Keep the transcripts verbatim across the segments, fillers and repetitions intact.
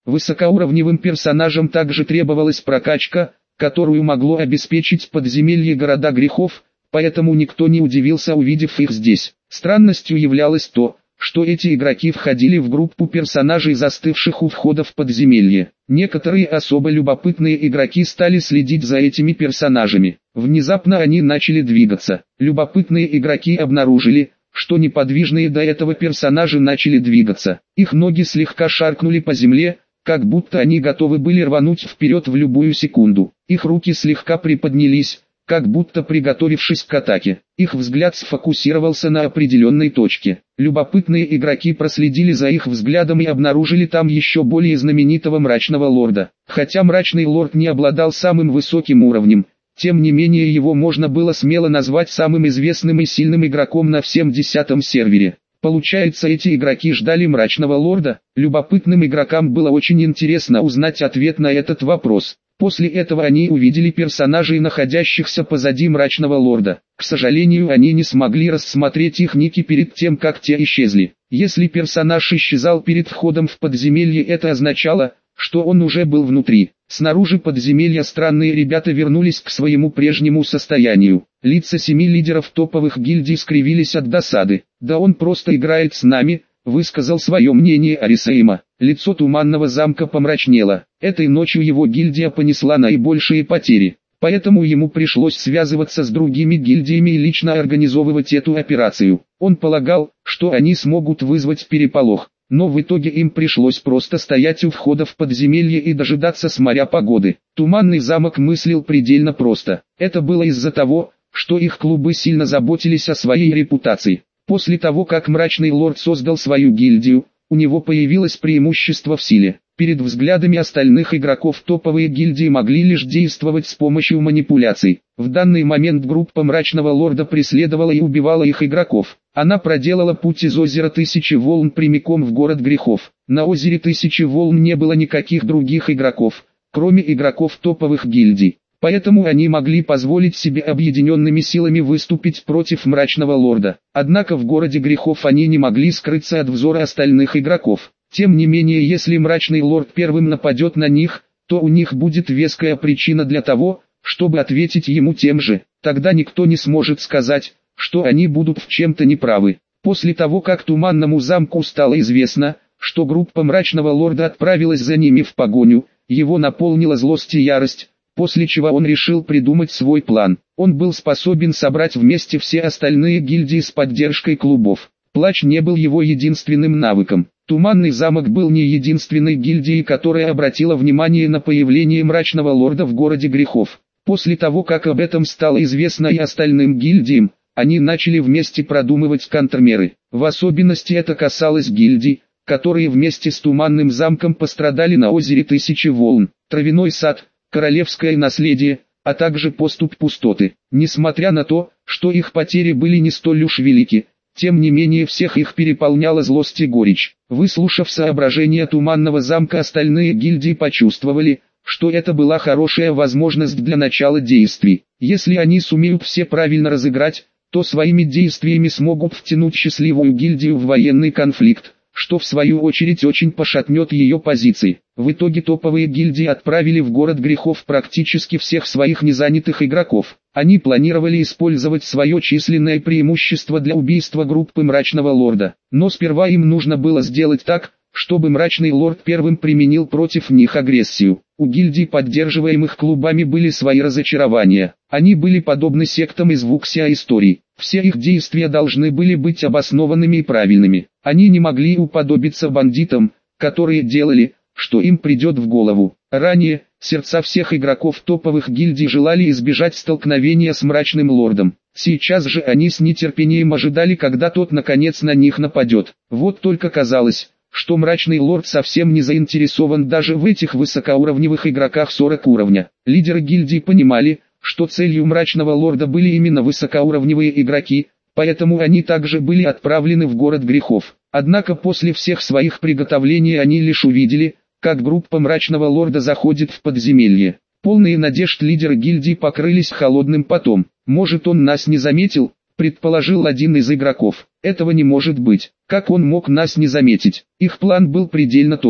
Высокоуровневым персонажам также требовалась прокачка, которую могло обеспечить подземелье города грехов, поэтому никто не удивился, увидев их здесь. Странностью являлось то, что эти игроки входили в группу персонажей, застывших у входа в подземелье. Некоторые особо любопытные игроки стали следить за этими персонажами. Внезапно они начали двигаться. Любопытные игроки обнаружили, что неподвижные до этого персонажи начали двигаться. Их ноги слегка шаркнули по земле, как будто они готовы были рвануть вперед в любую секунду. Их руки слегка приподнялись, как будто приготовившись к атаке. Их взгляд сфокусировался на определенной точке. Любопытные игроки проследили за их взглядом и обнаружили там еще более знаменитого Мрачного Лорда. Хотя Мрачный Лорд не обладал самым высоким уровнем, тем не менее его можно было смело назвать самым известным и сильным игроком на всем десятом сервере. Получается, эти игроки ждали Мрачного Лорда? Любопытным игрокам было очень интересно узнать ответ на этот вопрос. После этого они увидели персонажей, находящихся позади Мрачного Лорда. К сожалению, они не смогли рассмотреть их ники перед тем, как те исчезли. Если персонаж исчезал перед входом в подземелье, это означало, что он уже был внутри. Снаружи подземелья странные ребята вернулись к своему прежнему состоянию. Лица семи лидеров топовых гильдий скривились от досады. «Да он просто играет с нами», — высказал свое мнение Арисейма. Лицо Туманного замка помрачнело. Этой ночью его гильдия понесла наибольшие потери, поэтому ему пришлось связываться с другими гильдиями и лично организовывать эту операцию. Он полагал, что они смогут вызвать переполох, но в итоге им пришлось просто стоять у входа в подземелье и дожидаться смотря погоды. Туманный замок мыслил предельно просто. Это было из-за того, что их клубы сильно заботились о своей репутации. После того, как Мрачный Лорд создал свою гильдию, у него появилось преимущество в силе. Перед взглядами остальных игроков топовые гильдии могли лишь действовать с помощью манипуляций. В данный момент группа Мрачного Лорда преследовала и убивала их игроков. Она проделала путь из озера Тысячи Волн прямиком в город грехов. На озере Тысячи Волн не было никаких других игроков, кроме игроков топовых гильдий. Поэтому они могли позволить себе объединенными силами выступить против Мрачного Лорда. Однако в городе грехов они не могли скрыться от взора остальных игроков. Тем не менее, если Мрачный Лорд первым нападет на них, то у них будет веская причина для того, чтобы ответить ему тем же. Тогда никто не сможет сказать, что они будут в чем-то неправы. После того, как Туманному замку стало известно, что группа Мрачного Лорда отправилась за ними в погоню, его наполнила злость и ярость, после чего он решил придумать свой план. Он был способен собрать вместе все остальные гильдии с поддержкой клубов. Плач не был его единственным навыком. Туманный замок был не единственной гильдией, которая обратила внимание на появление Мрачного Лорда в городе грехов. После того, как об этом стало известно и остальным гильдиям, они начали вместе продумывать контрмеры. В особенности это касалось гильдий, которые вместе с Туманным замком пострадали на озере Тысячи Волн. Травяной сад, Королевское наследие, а также поступь пустоты. Несмотря на то, что их потери были не столь уж велики, тем не менее всех их переполняла злость и горечь. Выслушав соображения Туманного замка, остальные гильдии почувствовали, что это была хорошая возможность для начала действий. Если они сумеют все правильно разыграть, то своими действиями смогут втянуть счастливую гильдию в военный конфликт, что в свою очередь очень пошатнет ее позиции. В итоге топовые гильдии отправили в город грехов практически всех своих незанятых игроков. Они планировали использовать свое численное преимущество для убийства группы Мрачного Лорда. Но сперва им нужно было сделать так, чтобы Мрачный Лорд первым применил против них агрессию. У гильдий, поддерживаемых клубами, были свои разочарования. Они были подобны сектам из Вуксия историй. Все их действия должны были быть обоснованными и правильными. Они не могли уподобиться бандитам, которые делали, что им придет в голову. Ранее, сердца всех игроков топовых гильдий желали избежать столкновения с Мрачным Лордом. Сейчас же они с нетерпением ожидали, когда тот наконец на них нападет. Вот только казалось, что Мрачный Лорд совсем не заинтересован даже в этих высокоуровневых игроках сорок уровня. Лидеры гильдий понимали, что целью Мрачного Лорда были именно высокоуровневые игроки, поэтому они также были отправлены в город грехов. Однако после всех своих приготовлений они лишь увидели, как группа Мрачного Лорда заходит в подземелье. Полные надежд лидеры гильдии покрылись холодным потом. «Может, он нас не заметил?» — предположил один из игроков. «Этого не может быть. Как он мог нас не заметить?» Их план был предельно точен.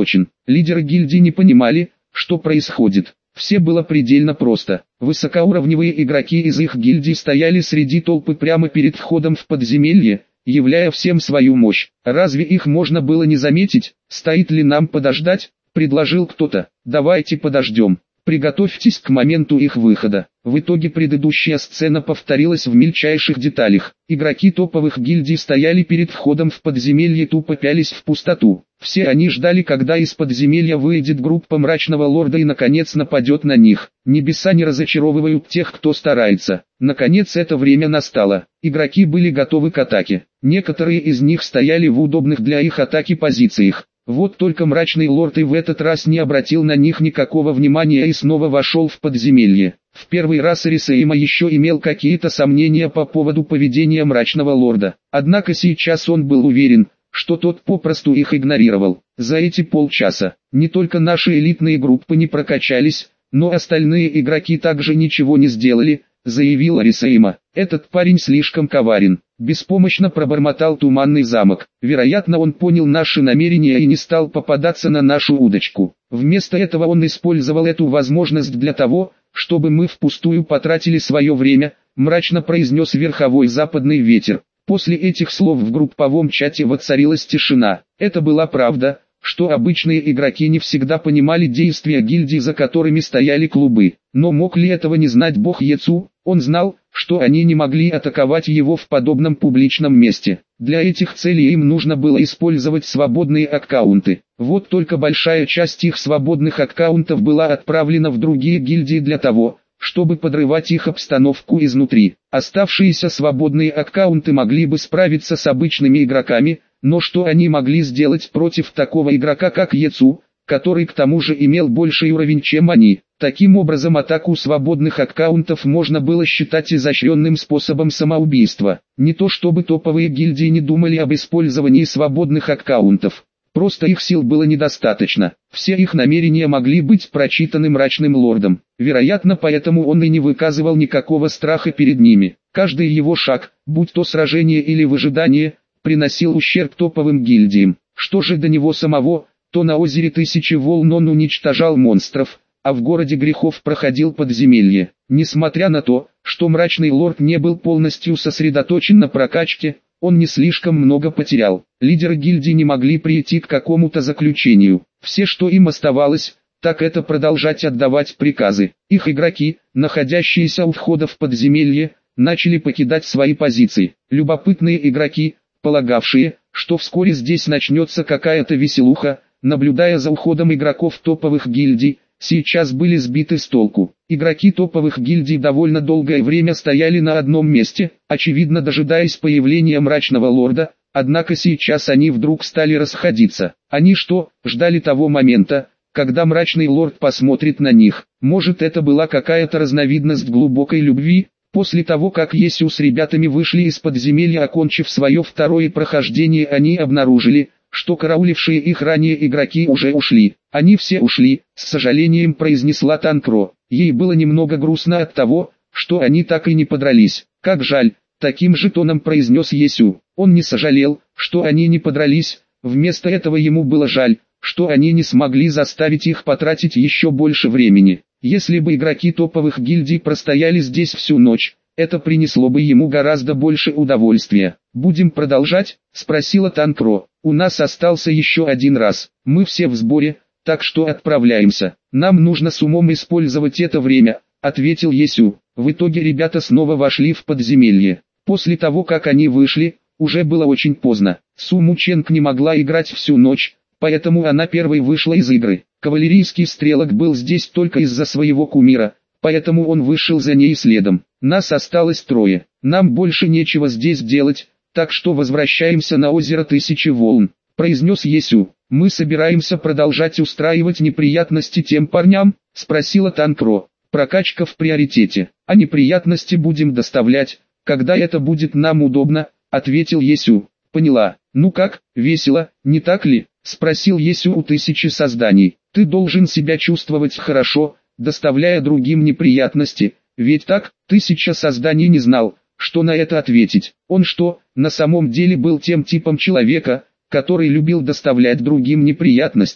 Лидеры гильдии не понимали, что происходит. Все было предельно просто. Высокоуровневые игроки из их гильдии стояли среди толпы прямо перед входом в подземелье, являя всем свою мощь. Разве их можно было не заметить? Стоит ли нам подождать? Предложил кто-то. Давайте подождем. Приготовьтесь к моменту их выхода. В итоге предыдущая сцена повторилась в мельчайших деталях. Игроки топовых гильдий стояли перед входом в подземелье, тупо пялись в пустоту. Все они ждали, когда из подземелья выйдет группа мрачного лорда и наконец нападет на них. Небеса не разочаровывают тех, кто старается. Наконец это время настало. Игроки были готовы к атаке. Некоторые из них стояли в удобных для их атаки позициях. Вот только мрачный лорд и в этот раз не обратил на них никакого внимания и снова вошел в подземелье. В первый раз Арисейма еще имел какие-то сомнения по поводу поведения мрачного лорда. Однако сейчас он был уверен, что тот попросту их игнорировал. За эти полчаса не только наши элитные группы не прокачались, но остальные игроки также ничего не сделали, заявил Арисейма. Этот парень слишком коварен. Беспомощно пробормотал Туманный замок. Вероятно, он понял наши намерения и не стал попадаться на нашу удочку. Вместо этого он использовал эту возможность для того, чтобы мы впустую потратили свое время, мрачно произнес верховой западный ветер. После этих слов в групповом чате воцарилась тишина. Это была правда, что обычные игроки не всегда понимали действия гильдии, за которыми стояли клубы. Но мог ли этого не знать бог Ецу? Он знал, что они не могли атаковать его в подобном публичном месте. Для этих целей им нужно было использовать свободные аккаунты. Вот только большая часть их свободных аккаунтов была отправлена в другие гильдии для того, чтобы подрывать их обстановку изнутри. Оставшиеся свободные аккаунты могли бы справиться с обычными игроками, но что они могли сделать против такого игрока, как Ецу, который к тому же имел больший уровень, чем они? Таким образом, атаку свободных аккаунтов можно было считать изощренным способом самоубийства. Не то чтобы топовые гильдии не думали об использовании свободных аккаунтов. Просто их сил было недостаточно. Все их намерения могли быть прочитаны мрачным лордом. Вероятно, поэтому он и не выказывал никакого страха перед ними. Каждый его шаг, будь то сражение или выжидание, приносил ущерб топовым гильдиям. Что же до него самого, то на озере Тысячи Волн он уничтожал монстров, а в городе грехов проходил подземелье. Несмотря на то, что мрачный лорд не был полностью сосредоточен на прокачке, он не слишком много потерял. Лидеры гильдии не могли прийти к какому-то заключению. Все, что им оставалось, так это продолжать отдавать приказы. Их игроки, находящиеся у входа в подземелье, начали покидать свои позиции. Любопытные игроки, полагавшие, что вскоре здесь начнется какая-то веселуха, наблюдая за уходом игроков топовых гильдий, сейчас были сбиты с толку. Игроки топовых гильдий довольно долгое время стояли на одном месте, очевидно дожидаясь появления мрачного лорда, однако сейчас они вдруг стали расходиться. Они что, ждали того момента, когда мрачный лорд посмотрит на них? Может, это была какая-то разновидность глубокой любви? После того, как Есю с ребятами вышли из подземелья, окончив свое второе прохождение, они обнаружили, что караулившие их ранее игроки уже ушли. Они все ушли, с сожалением произнесла Танкро. Ей было немного грустно от того, что они так и не подрались. Как жаль, таким же тоном произнес Есю. Он не сожалел, что они не подрались, вместо этого ему было жаль, что они не смогли заставить их потратить еще больше времени. Если бы игроки топовых гильдий простояли здесь всю ночь, это принесло бы ему гораздо больше удовольствия. «Будем продолжать?» – спросила Танкро. «У нас остался еще один раз. Мы все в сборе, так что отправляемся. Нам нужно с умом использовать это время», – ответил Есю. В итоге ребята снова вошли в подземелье. После того, как они вышли, уже было очень поздно. Суму Ченг не могла играть всю ночь, поэтому она первой вышла из игры. Кавалерийский стрелок был здесь только из-за своего кумира, поэтому он вышел за ней следом. Нас осталось трое. Нам больше нечего здесь делать, так что возвращаемся на озеро Тысячи Волн, произнес Есю. Мы собираемся продолжать устраивать неприятности тем парням, спросила Танкро. Прокачка в приоритете, а неприятности будем доставлять, когда это будет нам удобно, ответил Есю. Поняла. Ну как, весело, не так ли? Спросил Есю у тысячи созданий. Ты должен себя чувствовать хорошо, доставляя другим неприятности, ведь так? Тысяча созданий не знал, что на это ответить. Он что, на самом деле был тем типом человека, который любил доставлять другим неприятности?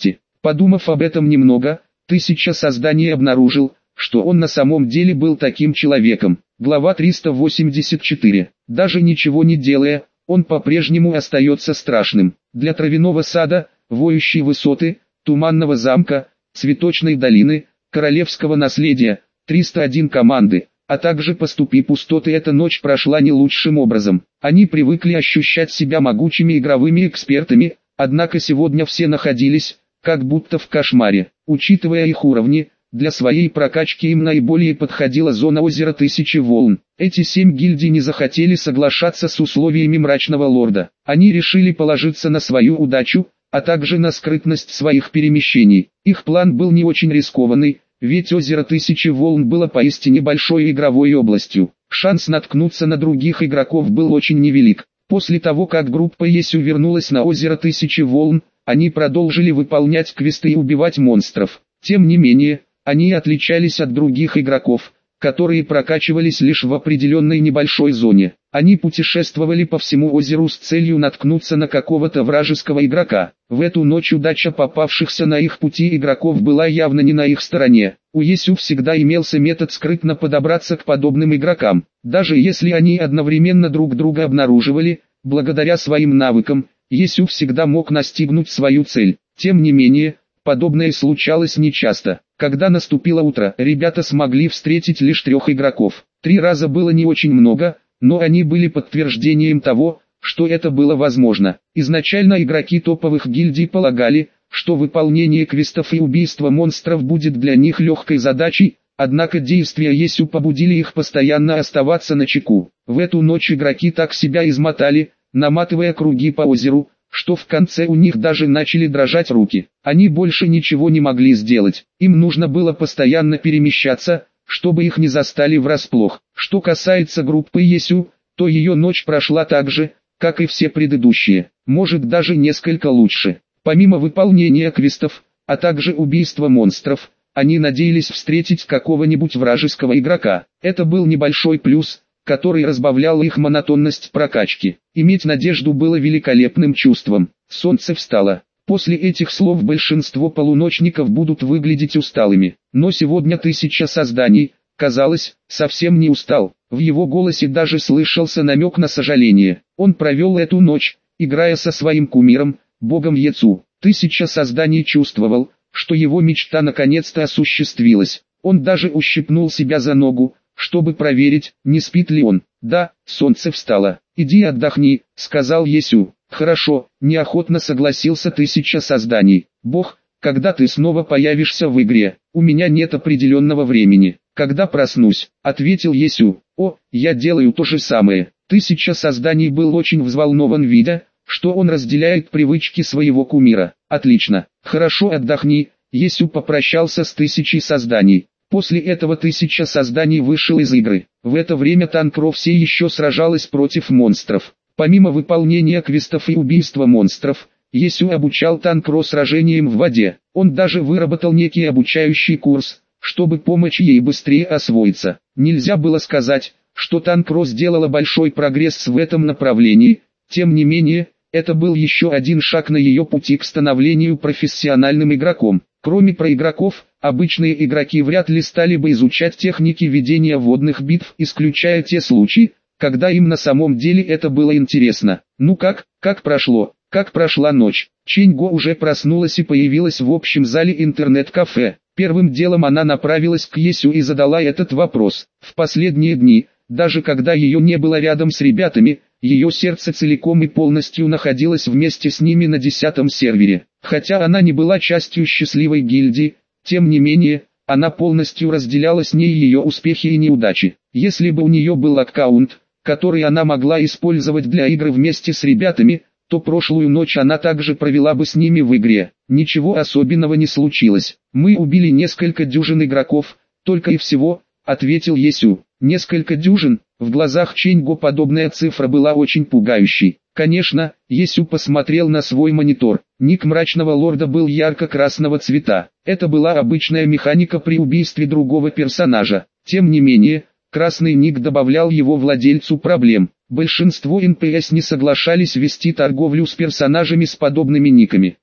Подумав об этом немного, Тысяча Созданий обнаружил, что он на самом деле был таким человеком. Глава триста восемьдесят четыре. Даже ничего не делая, он по-прежнему остается страшным. Для травяного сада, воющей высоты, туманного замка, цветочной долины, королевского наследия, триста один команды, а также по ступи пустоты эта ночь прошла не лучшим образом. Они привыкли ощущать себя могучими игровыми экспертами, однако сегодня все находились, как будто в кошмаре. Учитывая их уровни, для своей прокачки им наиболее подходила зона озера Тысячи Волн. Эти семь гильдий не захотели соглашаться с условиями Мрачного Лорда. Они решили положиться на свою удачу, а также на скрытность своих перемещений. Их план был не очень рискованный, ведь озеро Тысячи Волн было поистине большой игровой областью. Шанс наткнуться на других игроков был очень невелик. После того, как группа Есю вернулась на озеро Тысячи Волн, они продолжили выполнять квесты и убивать монстров. Тем не менее, они отличались от других игроков, которые прокачивались лишь в определенной небольшой зоне. Они путешествовали по всему озеру с целью наткнуться на какого-то вражеского игрока. В эту ночь удача попавшихся на их пути игроков была явно не на их стороне. У Есю всегда имелся метод скрытно подобраться к подобным игрокам. Даже если они одновременно друг друга обнаруживали, благодаря своим навыкам, Есю всегда мог настигнуть свою цель. Тем не менее, подобное случалось нечасто. Когда наступило утро, ребята смогли встретить лишь трех игроков. Три раза было не очень много, но они были подтверждением того, что это было возможно. Изначально игроки топовых гильдий полагали, что выполнение квестов и убийство монстров будет для них легкой задачей, однако действия Есю побудили их постоянно оставаться начеку. В эту ночь игроки так себя измотали, наматывая круги по озеру, что в конце у них даже начали дрожать руки. Они больше ничего не могли сделать. Им нужно было постоянно перемещаться, чтобы их не застали врасплох. Что касается группы Есю, то ее ночь прошла так же, как и все предыдущие, может даже несколько лучше. Помимо выполнения квестов, а также убийства монстров, они надеялись встретить какого-нибудь вражеского игрока. Это был небольшой плюс, который разбавлял их монотонность прокачки. Иметь надежду было великолепным чувством. Солнце встало. После этих слов большинство полуночников будут выглядеть усталыми. Но сегодня Тысяча Созданий, казалось, совсем не устал. В его голосе даже слышался намек на сожаление. Он провел эту ночь, играя со своим кумиром, богом Ецу. Тысяча Созданий чувствовал, что его мечта наконец-то осуществилась. Он даже ущипнул себя за ногу, чтобы проверить, не спит ли он. «Да, солнце встало. Иди отдохни», — сказал Есю. «Хорошо», — неохотно согласился Тысяча Созданий. «Бог, когда ты снова появишься в игре? У меня нет определенного времени. Когда проснусь», — ответил Есю. «О, я делаю то же самое». Тысяча Созданий был очень взволнован, видя, что он разделяет привычки своего кумира. «Отлично, хорошо отдохни», — Есю попрощался с Тысячей Созданий. После этого Тысяча Созданий вышел из игры. В это время Танкро все еще сражалась против монстров. Помимо выполнения квестов и убийства монстров, Есю обучал Танкро сражениям в воде. Он даже выработал некий обучающий курс, чтобы помочь ей быстрее освоиться. Нельзя было сказать, что Танкро сделала большой прогресс в этом направлении, тем не менее, это был еще один шаг на ее пути к становлению профессиональным игроком. Кроме проигроков, обычные игроки вряд ли стали бы изучать техники ведения водных битв, исключая те случаи, когда им на самом деле это было интересно. «Ну как, как прошло, как прошла ночь?» Ченьго уже проснулась и появилась в общем зале интернет-кафе. Первым делом она направилась к Есю и задала этот вопрос. В последние дни, даже когда ее не было рядом с ребятами, ее сердце целиком и полностью находилось вместе с ними на десятом сервере. Хотя она не была частью счастливой гильдии, тем не менее, она полностью разделяла с ней ее успехи и неудачи. Если бы у нее был аккаунт, который она могла использовать для игры вместе с ребятами, то прошлую ночь она также провела бы с ними в игре. Ничего особенного не случилось. «Мы убили несколько дюжин игроков, только и всего», — ответил Есю. «Несколько дюжин?» В глазах Ченьго подобная цифра была очень пугающей. Конечно, Есю посмотрел на свой монитор. Ник Мрачного Лорда был ярко-красного цвета. Это была обычная механика при убийстве другого персонажа. Тем не менее, красный ник добавлял его владельцу проблем. Большинство эн пи эс не соглашались вести торговлю с персонажами с подобными никами.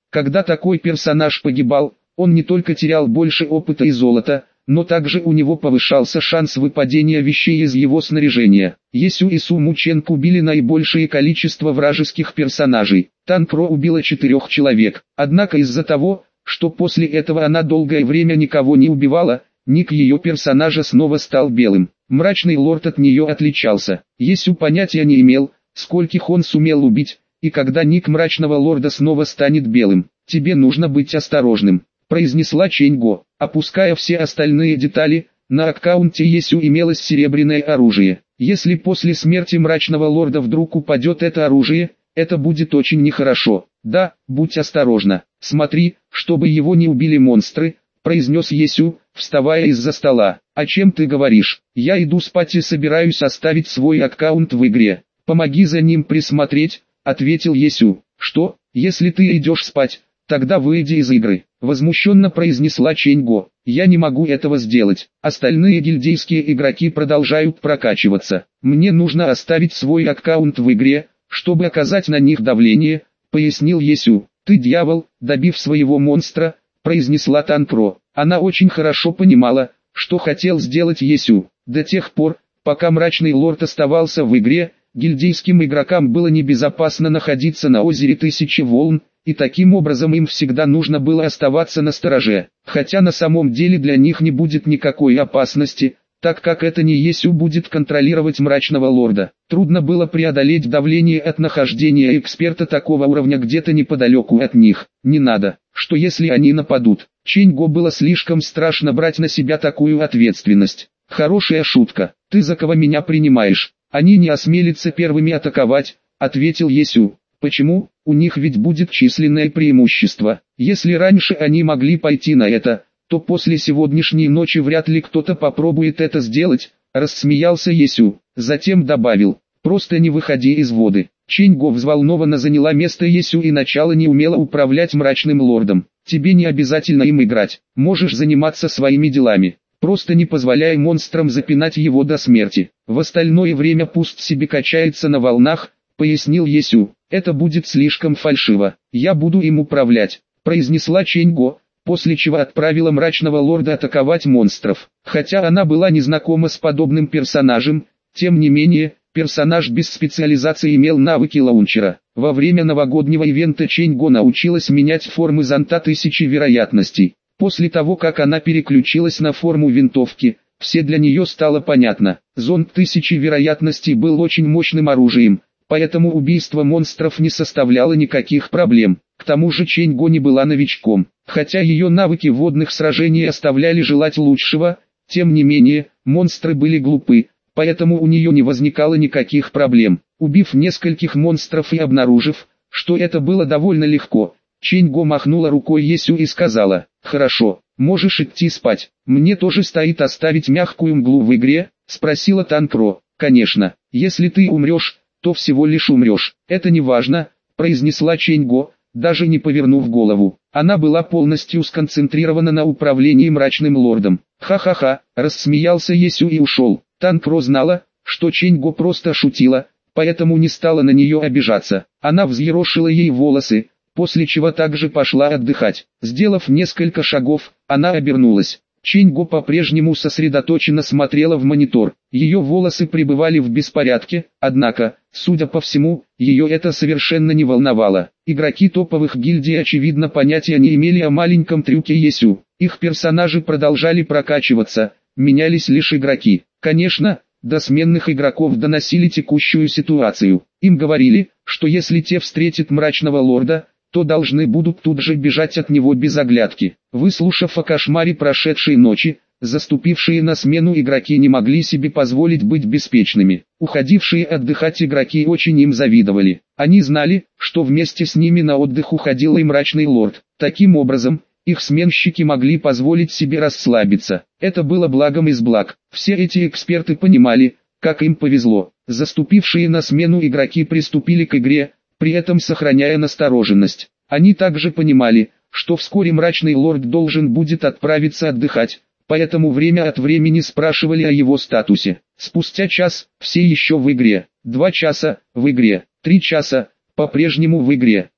Когда такой персонаж погибал, он не только терял больше опыта и золота, но также у него повышался шанс выпадения вещей из его снаряжения. Есю и Су Мученко убили наибольшее количество вражеских персонажей. Танпро убила четырех человек. Однако из-за того, что после этого она долгое время никого не убивала, ник ее персонажа снова стал белым. Мрачный лорд от нее отличался. Есю понятия не имел, скольких он сумел убить, и когда ник мрачного лорда снова станет белым. «Тебе нужно быть осторожным», — произнесла Ченьго. Опуская все остальные детали, на аккаунте Есю имелось серебряное оружие. Если после смерти мрачного лорда вдруг упадет это оружие, это будет очень нехорошо. «Да, будь осторожна, смотри, чтобы его не убили монстры», — произнес Есю, вставая из-за стола. «О чем ты говоришь? Я иду спать и собираюсь оставить свой аккаунт в игре. Помоги за ним присмотреть», — ответил Есю. «Что, если ты идешь спать, тогда выйди из игры», — возмущенно произнесла Ченьго. «Я не могу этого сделать. Остальные гильдейские игроки продолжают прокачиваться. Мне нужно оставить свой аккаунт в игре, чтобы оказать на них давление», — пояснил Есю. «Ты дьявол», — добив своего монстра, произнесла Танпро. Она очень хорошо понимала, что хотел сделать Есю. До тех пор, пока мрачный лорд оставался в игре, гильдейским игрокам было небезопасно находиться на озере Тысячи Волн, и таким образом им всегда нужно было оставаться настороже. Хотя на самом деле для них не будет никакой опасности, так как это не Есю будет контролировать мрачного лорда. Трудно было преодолеть давление от нахождения эксперта такого уровня где-то неподалеку от них. Не надо, что если они нападут. Ченьго было слишком страшно брать на себя такую ответственность. «Хорошая шутка, ты за кого меня принимаешь? Они не осмелятся первыми атаковать», — ответил Есю. «Почему? У них ведь будет численное преимущество. Если раньше они могли пойти на это, то после сегодняшней ночи вряд ли кто-то попробует это сделать», — рассмеялся Есю. Затем добавил: «Просто не выходи из воды». Ченьго взволнованно заняла место Есю и начала неумело управлять мрачным лордом. «Тебе не обязательно им играть, можешь заниматься своими делами. Просто не позволяй монстрам запинать его до смерти. В остальное время пусть себе качается на волнах», — пояснил Есю. «Это будет слишком фальшиво. Я буду им управлять», — произнесла Ченьго, после чего отправила мрачного лорда атаковать монстров. Хотя она была не знакома с подобным персонажем, тем не менее, персонаж без специализации имел навыки лаунчера. Во время новогоднего ивента Ченьго научилась менять формы зонта тысячи вероятностей. После того, как она переключилась на форму винтовки, все для нее стало понятно. Зонт тысячи вероятностей был очень мощным оружием, поэтому убийство монстров не составляло никаких проблем. К тому же Ченьго не была новичком. Хотя ее навыки водных сражений оставляли желать лучшего, тем не менее, монстры были глупы, поэтому у нее не возникало никаких проблем. Убив нескольких монстров и обнаружив, что это было довольно легко, Ченьго махнула рукой Есю и сказала: «Хорошо, можешь идти спать. Мне тоже стоит оставить мягкую мглу в игре?» — спросила Танпро. «Конечно, если ты умрешь, то всего лишь умрешь. Это не важно», — произнесла Ченьго, даже не повернув голову. Она была полностью сконцентрирована на управлении мрачным лордом. «Ха-ха-ха», — рассмеялся Есю и ушел. Танпро знала, что Ченьго просто шутила, поэтому не стала на нее обижаться. Она взъерошила ей волосы, после чего также пошла отдыхать. Сделав несколько шагов, она обернулась. Ченьго по-прежнему сосредоточенно смотрела в монитор. Ее волосы пребывали в беспорядке, однако, судя по всему, ее это совершенно не волновало. Игроки топовых гильдий очевидно понятия не имели о маленьком трюке Есю. Их персонажи продолжали прокачиваться, менялись лишь игроки. Конечно, до сменных игроков доносили текущую ситуацию. Им говорили, что если те встретят мрачного лорда, то должны будут тут же бежать от него без оглядки. Выслушав о кошмаре прошедшей ночи, заступившие на смену игроки не могли себе позволить быть беспечными. Уходившие отдыхать игроки очень им завидовали. Они знали, что вместе с ними на отдых уходил и мрачный лорд. Таким образом, их сменщики могли позволить себе расслабиться. Это было благом из благ. Все эти эксперты понимали, как им повезло. Заступившие на смену игроки приступили к игре, при этом сохраняя настороженность. Они также понимали, что вскоре мрачный лорд должен будет отправиться отдыхать, поэтому время от времени спрашивали о его статусе. Спустя час, все еще в игре, два часа, в игре, три часа, по-прежнему в игре.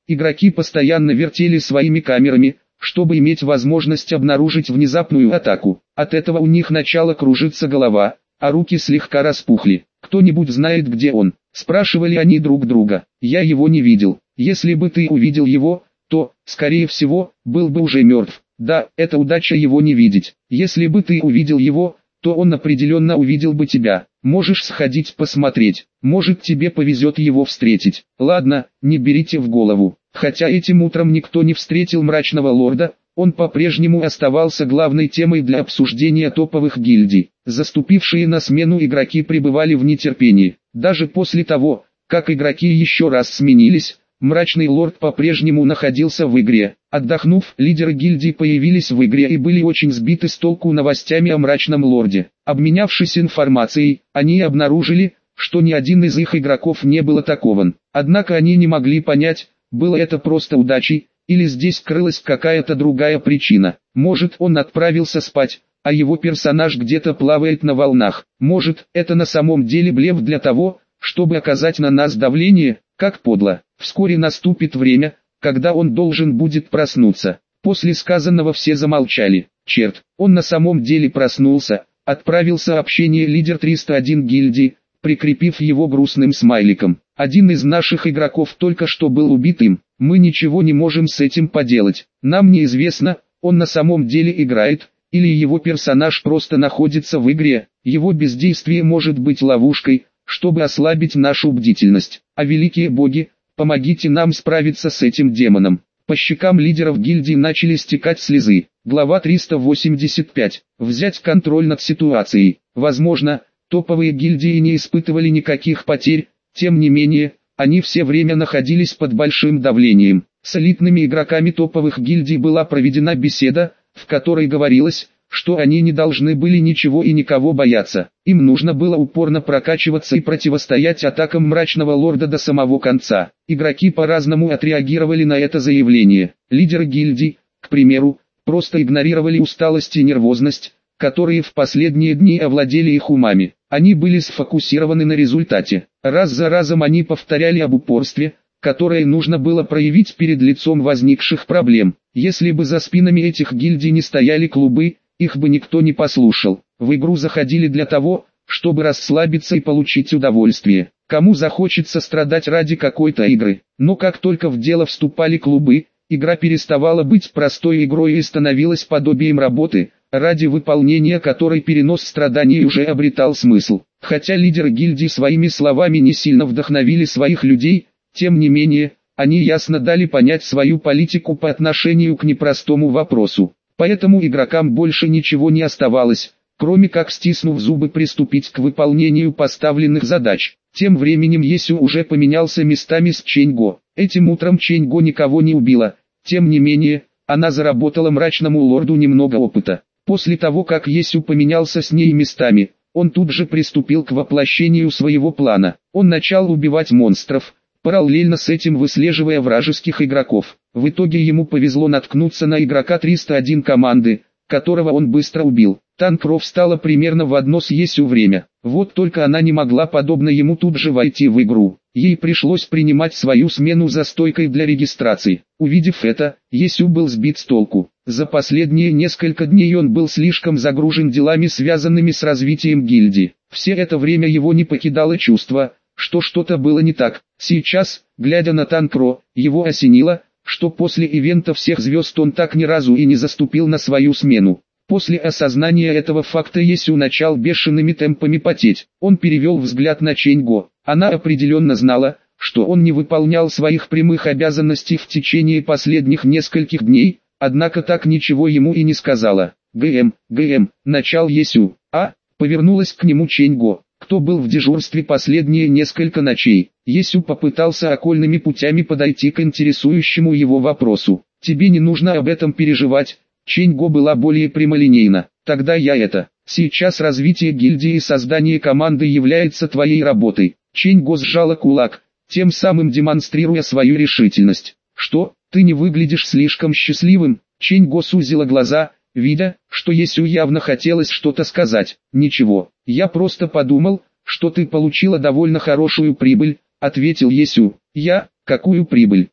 Игроки постоянно вертели своими камерами, чтобы иметь возможность обнаружить внезапную атаку. От этого у них начала кружиться голова, а руки слегка распухли. «Кто-нибудь знает, где он?» – спрашивали они друг друга. «Я его не видел. Если бы ты увидел его, то, скорее всего, был бы уже мертв. Да, это удача его не видеть. Если бы ты увидел его, то он определенно увидел бы тебя. Можешь сходить посмотреть, может тебе повезет его встретить. Ладно, не берите в голову». Хотя этим утром никто не встретил мрачного лорда, он по-прежнему оставался главной темой для обсуждения топовых гильдий. Заступившие на смену игроки пребывали в нетерпении. Даже после того, как игроки еще раз сменились, мрачный лорд по-прежнему находился в игре. Отдохнув, лидеры гильдий появились в игре и были очень сбиты с толку новостями о мрачном лорде. Обменявшись информацией, они обнаружили, что ни один из их игроков не был атакован. Однако они не могли понять, было это просто удачей, или здесь крылась какая-то другая причина. Может, он отправился спать, а его персонаж где-то плавает на волнах. Может, это на самом деле блеф для того, чтобы оказать на нас давление, как подло. Вскоре наступит время, когда он должен будет проснуться. После сказанного все замолчали. Черт, он на самом деле проснулся, отправил сообщение лидер триста один гильдии, прикрепив его грустным смайликом. Один из наших игроков только что был убит им, мы ничего не можем с этим поделать. Нам неизвестно, он на самом деле играет, или его персонаж просто находится в игре. Его бездействие может быть ловушкой, чтобы ослабить нашу бдительность. А великие боги, помогите нам справиться с этим демоном. По щекам лидеров гильдии начали стекать слезы. Глава триста восемьдесят пять. Взять контроль над ситуацией. Возможно, топовые гильдии не испытывали никаких потерь, тем не менее, они все время находились под большим давлением. С элитными игроками топовых гильдий была проведена беседа, в которой говорилось, что они не должны были ничего и никого бояться. Им нужно было упорно прокачиваться и противостоять атакам мрачного лорда до самого конца. Игроки по-разному отреагировали на это заявление. Лидеры гильдий, к примеру, просто игнорировали усталость и нервозность, которые в последние дни овладели их умами. Они были сфокусированы на результате. Раз за разом они повторяли об упорстве, которое нужно было проявить перед лицом возникших проблем. Если бы за спинами этих гильдий не стояли клубы, их бы никто не послушал. В игру заходили для того, чтобы расслабиться и получить удовольствие. Кому захочется страдать ради какой-то игры? Но как только в дело вступали клубы, игра переставала быть простой игрой и становилась подобием работы, ради выполнения которой перенос страданий уже обретал смысл. Хотя лидеры гильдии своими словами не сильно вдохновили своих людей, тем не менее, они ясно дали понять свою политику по отношению к непростому вопросу. Поэтому игрокам больше ничего не оставалось, кроме как стиснув зубы приступить к выполнению поставленных задач. Тем временем Есю уже поменялся местами с Ченьго. Этим утром Ченьго никого не убила, тем не менее, она заработала мрачному лорду немного опыта. После того как Есю поменялся с ней местами, он тут же приступил к воплощению своего плана. Он начал убивать монстров, параллельно с этим выслеживая вражеских игроков. В итоге ему повезло наткнуться на игрока триста один команды, которого он быстро убил. Танкров стала примерно в одно с Есю время. Вот только она не могла подобно ему тут же войти в игру. Ей пришлось принимать свою смену за стойкой для регистрации. Увидев это, Есю был сбит с толку. За последние несколько дней он был слишком загружен делами, связанными с развитием гильдии. Все это время его не покидало чувство, что что-то было не так. Сейчас, глядя на Танкро, его осенило, что после ивента всех звезд он так ни разу и не заступил на свою смену. После осознания этого факта Есю начал бешеными темпами потеть. Он перевел взгляд на Ченьго. Она определенно знала, что он не выполнял своих прямых обязанностей в течение последних нескольких дней, однако так ничего ему и не сказала. «ГМ, ГМ», начал Есю. «А?» — повернулась к нему Ченьго. «Кто был в дежурстве последние несколько ночей?» Есю попытался окольными путями подойти к интересующему его вопросу. «Тебе не нужно об этом переживать». Ченьго была более прямолинейна. «Тогда я это. Сейчас развитие гильдии и создание команды является твоей работой». Ченьго сжала кулак, тем самым демонстрируя свою решительность. «Что, ты не выглядишь слишком счастливым?» Ченьго сузила глаза, видя, что Есю явно хотелось что-то сказать. «Ничего, я просто подумал, что ты получила довольно хорошую прибыль», — ответил Есю. «Я? Какую прибыль?»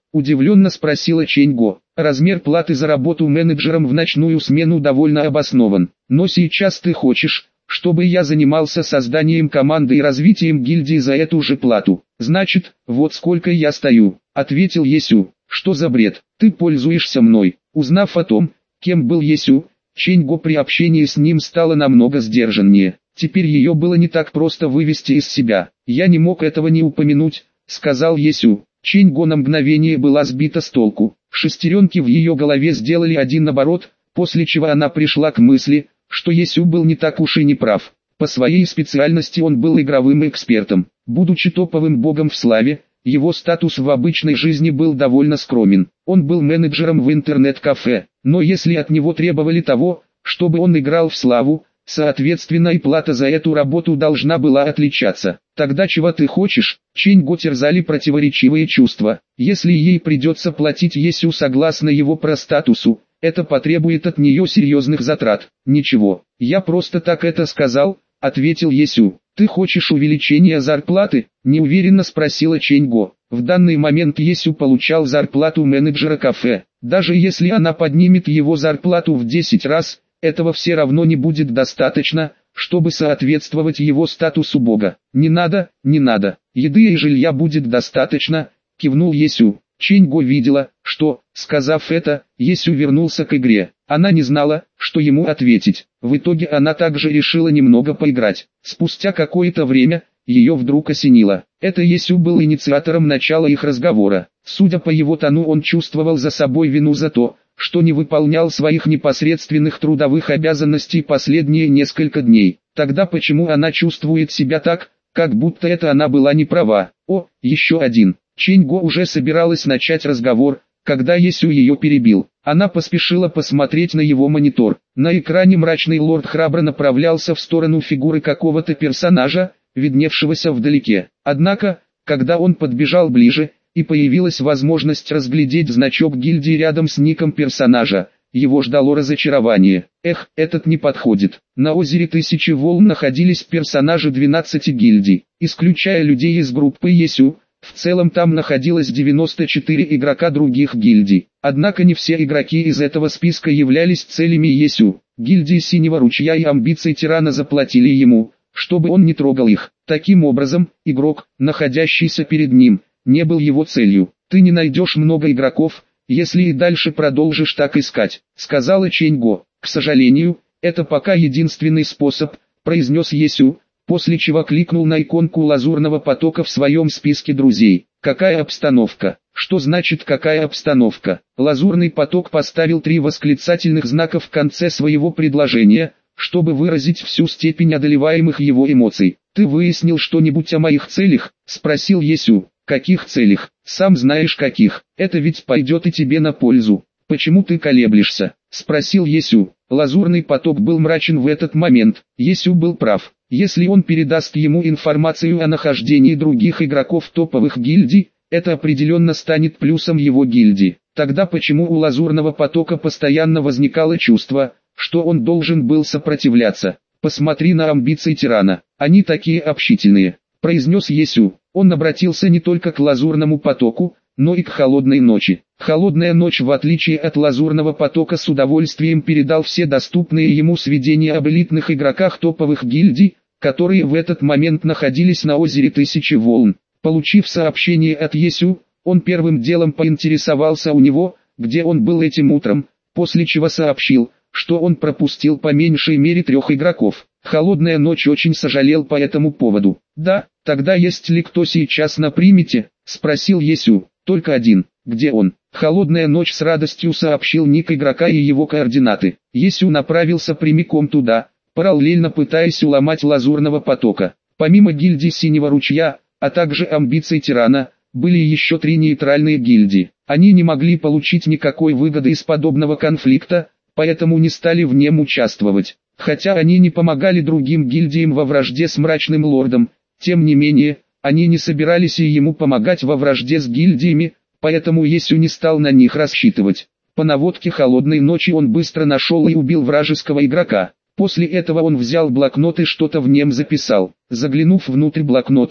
Удивленно спросила Чэньго. Размер платы за работу менеджером в ночную смену довольно обоснован. Но сейчас ты хочешь, чтобы я занимался созданием команды и развитием гильдии за эту же плату. Значит, вот сколько я стою, ответил Есю. Что за бред? Ты пользуешься мной. Узнав о том, кем был Есю, Чэньго при общении с ним стала намного сдержаннее. Теперь ее было не так просто вывести из себя. Я не мог этого не упомянуть, сказал Есю. Чэньго на мгновение была сбита с толку. Шестеренки в ее голове сделали один оборот, после чего она пришла к мысли, что Есю был не так уж и не прав. По своей специальности он был игровым экспертом. Будучи топовым богом в славе, его статус в обычной жизни был довольно скромен. Он был менеджером в интернет-кафе, но если от него требовали того, чтобы он играл в славу, соответственно и плата за эту работу должна была отличаться. Тогда чего ты хочешь? Чэньго терзали противоречивые чувства. Если ей придется платить Есю согласно его простатусу, это потребует от нее серьезных затрат. Ничего, я просто так это сказал, ответил Есю. Ты хочешь увеличения зарплаты? Неуверенно спросила Чэньго. В данный момент Есю получал зарплату менеджера кафе. Даже если она поднимет его зарплату в десять раз, этого все равно не будет достаточно, чтобы соответствовать его статусу бога. Не надо, не надо, еды и жилья будет достаточно, кивнул Есю. Чэньго видела, что, сказав это, Есю вернулся к игре. Она не знала, что ему ответить. В итоге она также решила немного поиграть. Спустя какое-то время, ее вдруг осенило. Это Есю был инициатором начала их разговора. Судя по его тону, он чувствовал за собой вину за то, что не выполнял своих непосредственных трудовых обязанностей последние несколько дней. Тогда почему она чувствует себя так, как будто это она была не права? О, еще один. Чэньго уже собиралась начать разговор, когда Есю ее перебил. Она поспешила посмотреть на его монитор. На экране мрачный лорд храбро направлялся в сторону фигуры какого-то персонажа, видневшегося вдалеке. Однако, когда он подбежал ближе, и появилась возможность разглядеть значок гильдии рядом с ником персонажа, его ждало разочарование. Эх, этот не подходит. На озере Тысячи Волн находились персонажи двенадцати гильдий, исключая людей из группы Есю. В целом там находилось девяносто четыре игрока других гильдий. Однако не все игроки из этого списка являлись целями Есю. Гильдии Синего Ручья и Амбиций Тирана заплатили ему, чтобы он не трогал их. Таким образом, игрок, находящийся перед ним, не был его целью. Ты не найдешь много игроков, если и дальше продолжишь так искать, сказала Чэньго. К сожалению, это пока единственный способ, произнес Есю, после чего кликнул на иконку лазурного потока в своем списке друзей. Какая обстановка? Что значит какая обстановка? Лазурный поток поставил три восклицательных знака в конце своего предложения, чтобы выразить всю степень одолеваемых его эмоций. Ты выяснил что-нибудь о моих целях? Спросил Есю. Каких целях? Сам знаешь каких. Это ведь пойдет и тебе на пользу. Почему ты колеблешься? Спросил Есю. Лазурный поток был мрачен в этот момент. Есю был прав. Если он передаст ему информацию о нахождении других игроков топовых гильдий, это определенно станет плюсом его гильдии. Тогда почему у Лазурного потока постоянно возникало чувство, что он должен был сопротивляться? Посмотри на амбиции тирана. Они такие общительные, произнес Есю. Он обратился не только к Лазурному потоку, но и к Холодной ночи. Холодная ночь, в отличие от Лазурного потока, с удовольствием передал все доступные ему сведения об элитных игроках топовых гильдий, которые в этот момент находились на озере Тысячи Волн. Получив сообщение от Есю, он первым делом поинтересовался у него, где он был этим утром, после чего сообщил, что он пропустил по меньшей мере трех игроков. Холодная ночь очень сожалел по этому поводу. «Да, тогда есть ли кто сейчас на примете?» – спросил Есю. «Только один. Где он?» Холодная ночь с радостью сообщил ник игрока и его координаты. Есю направился прямиком туда, параллельно пытаясь уломать Лазурного потока. Помимо гильдии Синего Ручья, а также амбиций тирана, были еще три нейтральные гильдии. Они не могли получить никакой выгоды из подобного конфликта, поэтому не стали в нем участвовать. Хотя они не помогали другим гильдиям во вражде с Мрачным Лордом, тем не менее, они не собирались и ему помогать во вражде с гильдиями, поэтому Есю не стал на них рассчитывать. По наводке Холодной ночи он быстро нашел и убил вражеского игрока. После этого он взял блокнот и что-то в нем записал. Заглянув внутрь блокнота,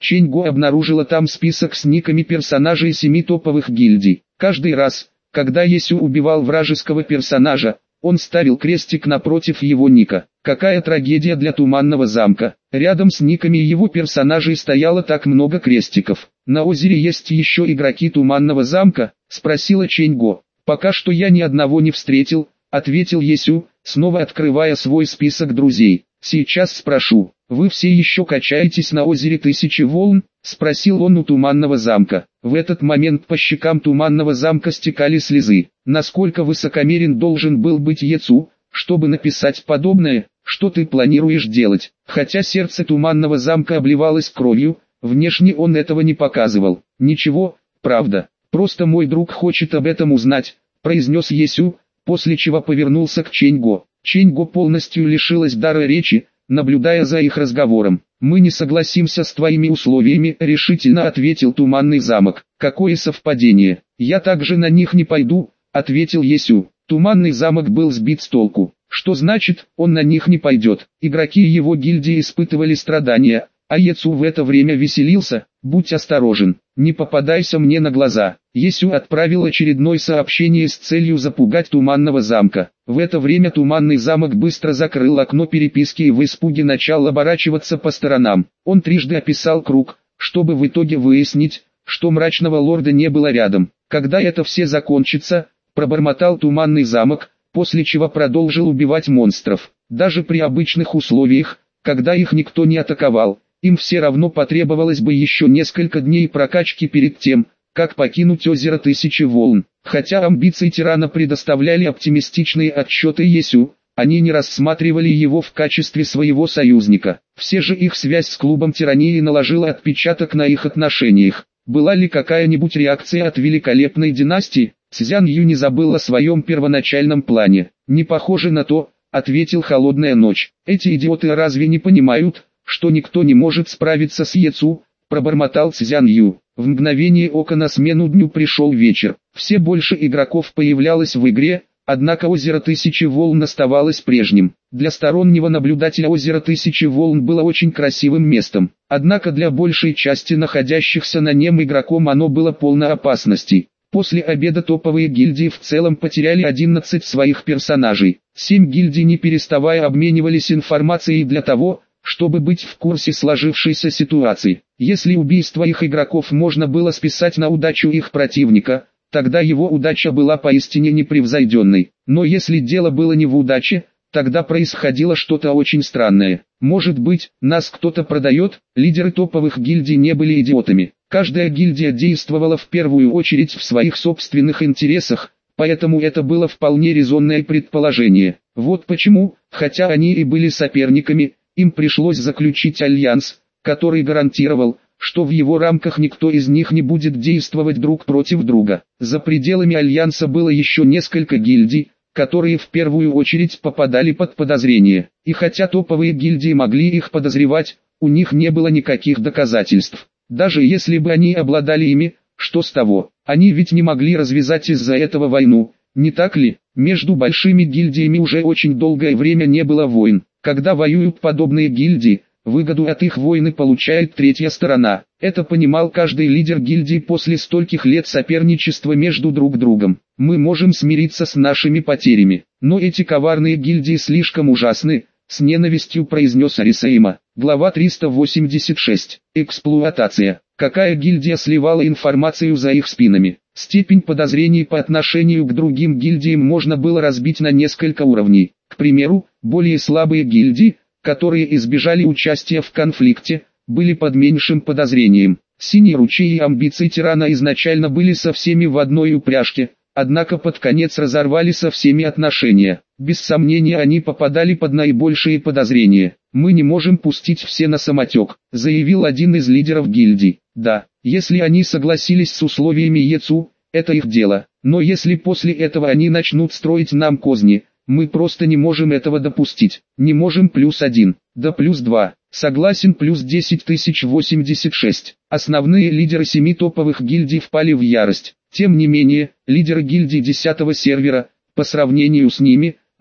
Чэньго обнаружила там список с никами персонажей семи топовых гильдий. Каждый раз, когда Есю убивал вражеского персонажа, он ставил крестик напротив его ника. Какая трагедия для Туманного замка. Рядом с никами его персонажей стояло так много крестиков. «На озере есть еще игроки Туманного замка?» – спросила Чэньго. «Пока что я ни одного не встретил», – ответил Есю, снова открывая свой список друзей. «Сейчас спрошу, вы все еще качаетесь на озере Тысячи Волн?» – спросил он у Туманного замка. В этот момент по щекам Туманного замка стекали слезы. Насколько высокомерен должен был быть Ецу, чтобы написать подобное? Что ты планируешь делать? Хотя сердце Туманного замка обливалось кровью, внешне он этого не показывал. «Ничего, правда, просто мой друг хочет об этом узнать», – произнес Есю, после чего повернулся к Чэньго. Чэньго полностью лишилась дара речи, наблюдая за их разговором. «Мы не согласимся с твоими условиями», – решительно ответил Туманный замок. «Какое совпадение! Я также на них не пойду», – ответил Есю. Туманный замок был сбит с толку. Что значит, он на них не пойдет? Игроки его гильдии испытывали страдания, а Ецу в это время веселился. «Будь осторожен, не попадайся мне на глаза». Есю отправил очередное сообщение с целью запугать Туманного замка. В это время Туманный замок быстро закрыл окно переписки и в испуге начал оборачиваться по сторонам. Он трижды описал круг, чтобы в итоге выяснить, что Мрачного Лорда не было рядом. «Когда это все закончится», – пробормотал Туманный замок, после чего продолжил убивать монстров. Даже при обычных условиях, когда их никто не атаковал, им все равно потребовалось бы еще несколько дней прокачки перед тем, как покинуть озеро Тысячи Волн. Хотя амбиции тирана предоставляли оптимистичные отчеты Есю, они не рассматривали его в качестве своего союзника. Все же их связь с клубом тирании наложила отпечаток на их отношениях. Была ли какая-нибудь реакция от великолепной династии? Цзян Ю не забыл о своем первоначальном плане. «Не похоже на то», — ответил Холодная Ночь. «Эти идиоты разве не понимают, что никто не может справиться с Ецу?» — пробормотал Цзян Ю. В мгновение ока на смену дню пришел вечер. Все больше игроков появлялось в игре, однако озеро Тысячи Волн оставалось прежним. Для стороннего наблюдателя озеро Тысячи Волн было очень красивым местом. Однако для большей части находящихся на нем игроком оно было полно опасностей. После обеда топовые гильдии в целом потеряли одиннадцать своих персонажей. Семь гильдий не переставая обменивались информацией для того, чтобы быть в курсе сложившейся ситуации. Если убийство их игроков можно было списать на удачу их противника, тогда его удача была поистине непревзойденной. Но если дело было не в удаче, тогда происходило что-то очень странное. Может быть, нас кто-то продает? Лидеры топовых гильдий не были идиотами. Каждая гильдия действовала в первую очередь в своих собственных интересах, поэтому это было вполне резонное предположение. Вот почему, хотя они и были соперниками, им пришлось заключить альянс, который гарантировал, что в его рамках никто из них не будет действовать друг против друга. За пределами альянса было еще несколько гильдий, которые в первую очередь попадали под подозрение. И хотя топовые гильдии могли их подозревать, у них не было никаких доказательств. Даже если бы они обладали ими, что с того? Они ведь не могли развязать из-за этого войну, не так ли? Между большими гильдиями уже очень долгое время не было войн. Когда воюют подобные гильдии, выгоду от их войны получает третья сторона. Это понимал каждый лидер гильдии после стольких лет соперничества между друг другом. Мы можем смириться с нашими потерями, но эти коварные гильдии слишком ужасны, с ненавистью произнес Арисаима. Глава триста восемьдесят шесть. Эксплуатация. Какая гильдия сливала информацию за их спинами? Степень подозрений по отношению к другим гильдиям можно было разбить на несколько уровней. К примеру, более слабые гильдии, которые избежали участия в конфликте, были под меньшим подозрением. Синий ручей и амбиции тирана изначально были со всеми в одной упряжке, однако под конец разорвали со всеми отношения. Без сомнения они попадали под наибольшие подозрения. «Мы не можем пустить все на самотек», — заявил один из лидеров гильдий. «Да, если они согласились с условиями Ецу, это их дело, но если после этого они начнут строить нам козни, мы просто не можем этого допустить. Не можем плюс один, да плюс два. Согласен плюс десять тысяч восемьдесят шесть. Основные лидеры семи топовых гильдий впали в ярость. Тем не менее, лидеры гильдий десятого сервера, по сравнению с ними,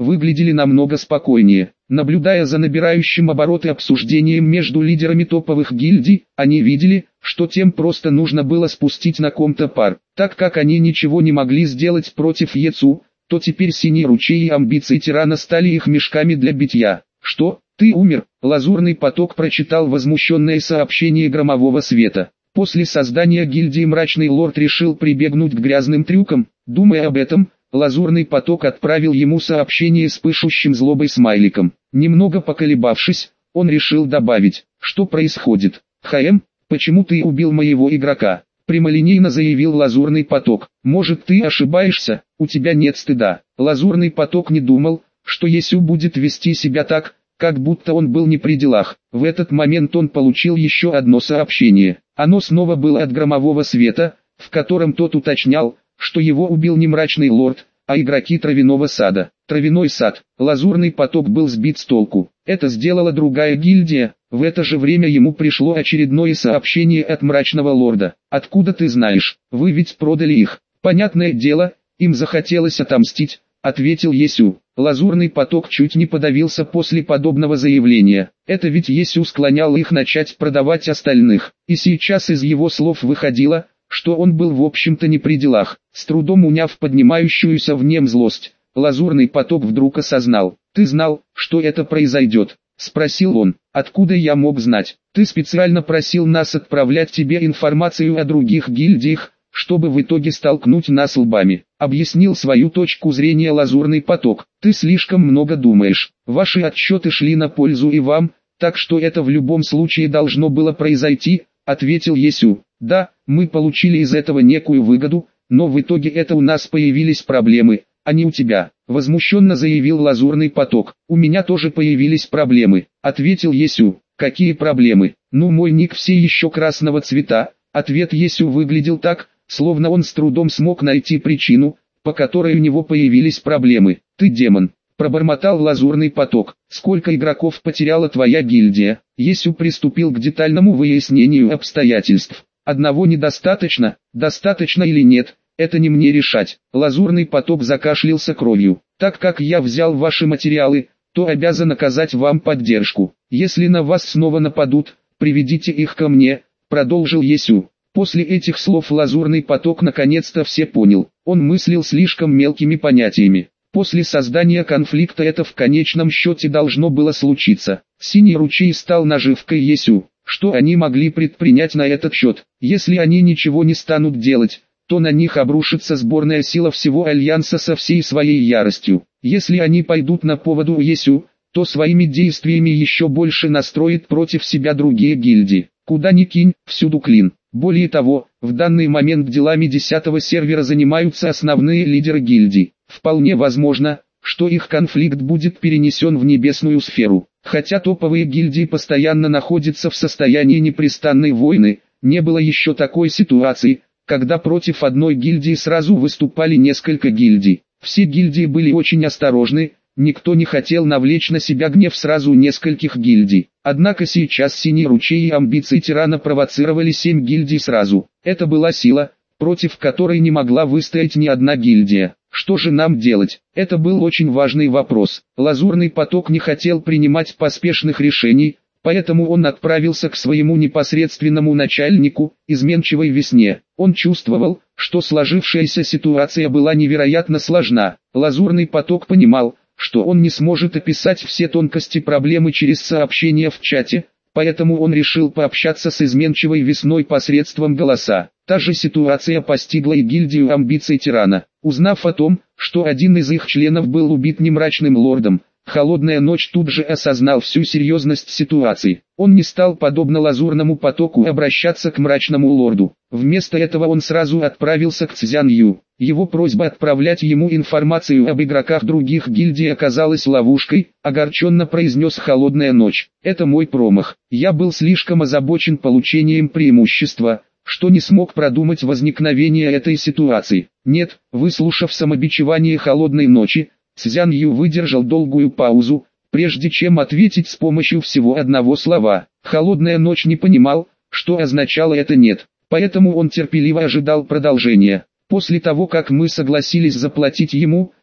выглядели намного спокойнее. Наблюдая за набирающим обороты обсуждением между лидерами топовых гильдий, они видели, что тем просто нужно было спустить на ком-то пар. Так как они ничего не могли сделать против Ецу, то теперь синий ручей и амбиции тирана стали их мешками для битья. «Что, ты умер?» Лазурный поток прочитал возмущенное сообщение громового света. После создания гильдии Мрачный Лорд решил прибегнуть к грязным трюкам. Думая об этом, Лазурный поток отправил ему сообщение с пышущим злобой смайликом. Немного поколебавшись, он решил добавить: «Что происходит? ХМ, почему ты убил моего игрока?» Прямолинейно заявил Лазурный поток. «Может, ты ошибаешься, у тебя нет стыда». Лазурный поток не думал, что Есю будет вести себя так, как будто он был не при делах. В этот момент он получил еще одно сообщение. Оно снова было от громового света, в котором тот уточнял, что его убил не Мрачный Лорд, а игроки Травяного сада. Травяной сад. Лазурный поток был сбит с толку. Это сделала другая гильдия. В это же время ему пришло очередное сообщение от Мрачного Лорда. «Откуда ты знаешь? Вы ведь продали их». «Понятное дело, им захотелось отомстить», — ответил Есю. Лазурный поток чуть не подавился после подобного заявления. Это ведь Есю склонял их начать продавать остальных. И сейчас из его слов выходило, что он был в общем-то не при делах. С трудом уняв поднимающуюся в нем злость, Лазурный поток вдруг осознал. «Ты знал, что это произойдет?» — спросил он. «Откуда я мог знать? Ты специально просил нас отправлять тебе информацию о других гильдиях, чтобы в итоге столкнуть нас лбами», — объяснил свою точку зрения Лазурный поток. «Ты слишком много думаешь. Ваши отчеты шли на пользу и вам, так что это в любом случае должно было произойти», — ответил Есю. «Да, мы получили из этого некую выгоду, но в итоге это у нас появились проблемы, а не у тебя», — возмущенно заявил Лазурный поток. «У меня тоже появились проблемы», — ответил Есю. «Какие проблемы?» «Ну, мой ник все еще красного цвета». Ответ Есю выглядел так, словно он с трудом смог найти причину, по которой у него появились проблемы. «Ты демон», — пробормотал Лазурный поток. «Сколько игроков потеряла твоя гильдия?» Есю приступил к детальному выяснению обстоятельств. «Одного недостаточно, достаточно или нет, это не мне решать». Лазурный поток закашлялся кровью. «Так как я взял ваши материалы, то обязан оказать вам поддержку. Если на вас снова нападут, приведите их ко мне», — продолжил Есю. После этих слов Лазурный поток наконец-то все понял. Он мыслил слишком мелкими понятиями. После создания конфликта это в конечном счете должно было случиться. Синий ручей стал наживкой Есю. Что они могли предпринять на этот счет? Если они ничего не станут делать, то на них обрушится сборная сила всего Альянса со всей своей яростью. Если они пойдут на поводу у Есю, то своими действиями еще больше настроит против себя другие гильдии. Куда ни кинь, всюду клин. Более того, в данный момент делами десятого сервера занимаются основные лидеры гильдий. Вполне возможно, что их конфликт будет перенесен в небесную сферу. Хотя топовые гильдии постоянно находятся в состоянии непрестанной войны, не было еще такой ситуации, когда против одной гильдии сразу выступали несколько гильдий. Все гильдии были очень осторожны, никто не хотел навлечь на себя гнев сразу нескольких гильдий. Однако сейчас Синий ручей и амбиции тирана провоцировали семь гильдий сразу. Это была сила, против которой не могла выстоять ни одна гильдия. Что же нам делать? Это был очень важный вопрос. Лазурный поток не хотел принимать поспешных решений, поэтому он отправился к своему непосредственному начальнику, изменчивой Весне. Он чувствовал, что сложившаяся ситуация была невероятно сложна. Лазурный поток понимал, что он не сможет описать все тонкости проблемы через сообщения в чате, поэтому он решил пообщаться с изменчивой Весной посредством голоса. Та же ситуация постигла и гильдию амбиций тирана. Узнав о том, что один из их членов был убит не Мрачным Лордом, Холодная Ночь тут же осознал всю серьезность ситуации. Он не стал, подобно Лазурному потоку, обращаться к Мрачному Лорду. Вместо этого он сразу отправился к Цзян Ю. Его просьба отправлять ему информацию об игроках других гильдий оказалась ловушкой, огорченно произнес Холодная Ночь. «Это мой промах. Я был слишком озабочен получением преимущества, что не смог продумать возникновение этой ситуации». Нет, выслушав самобичевание Холодной Ночи, Цзян Ю выдержал долгую паузу, прежде чем ответить с помощью всего одного слова. Холодная Ночь не понимал, что означало это «нет», поэтому он терпеливо ожидал продолжения. «После того, как мы согласились заплатить ему,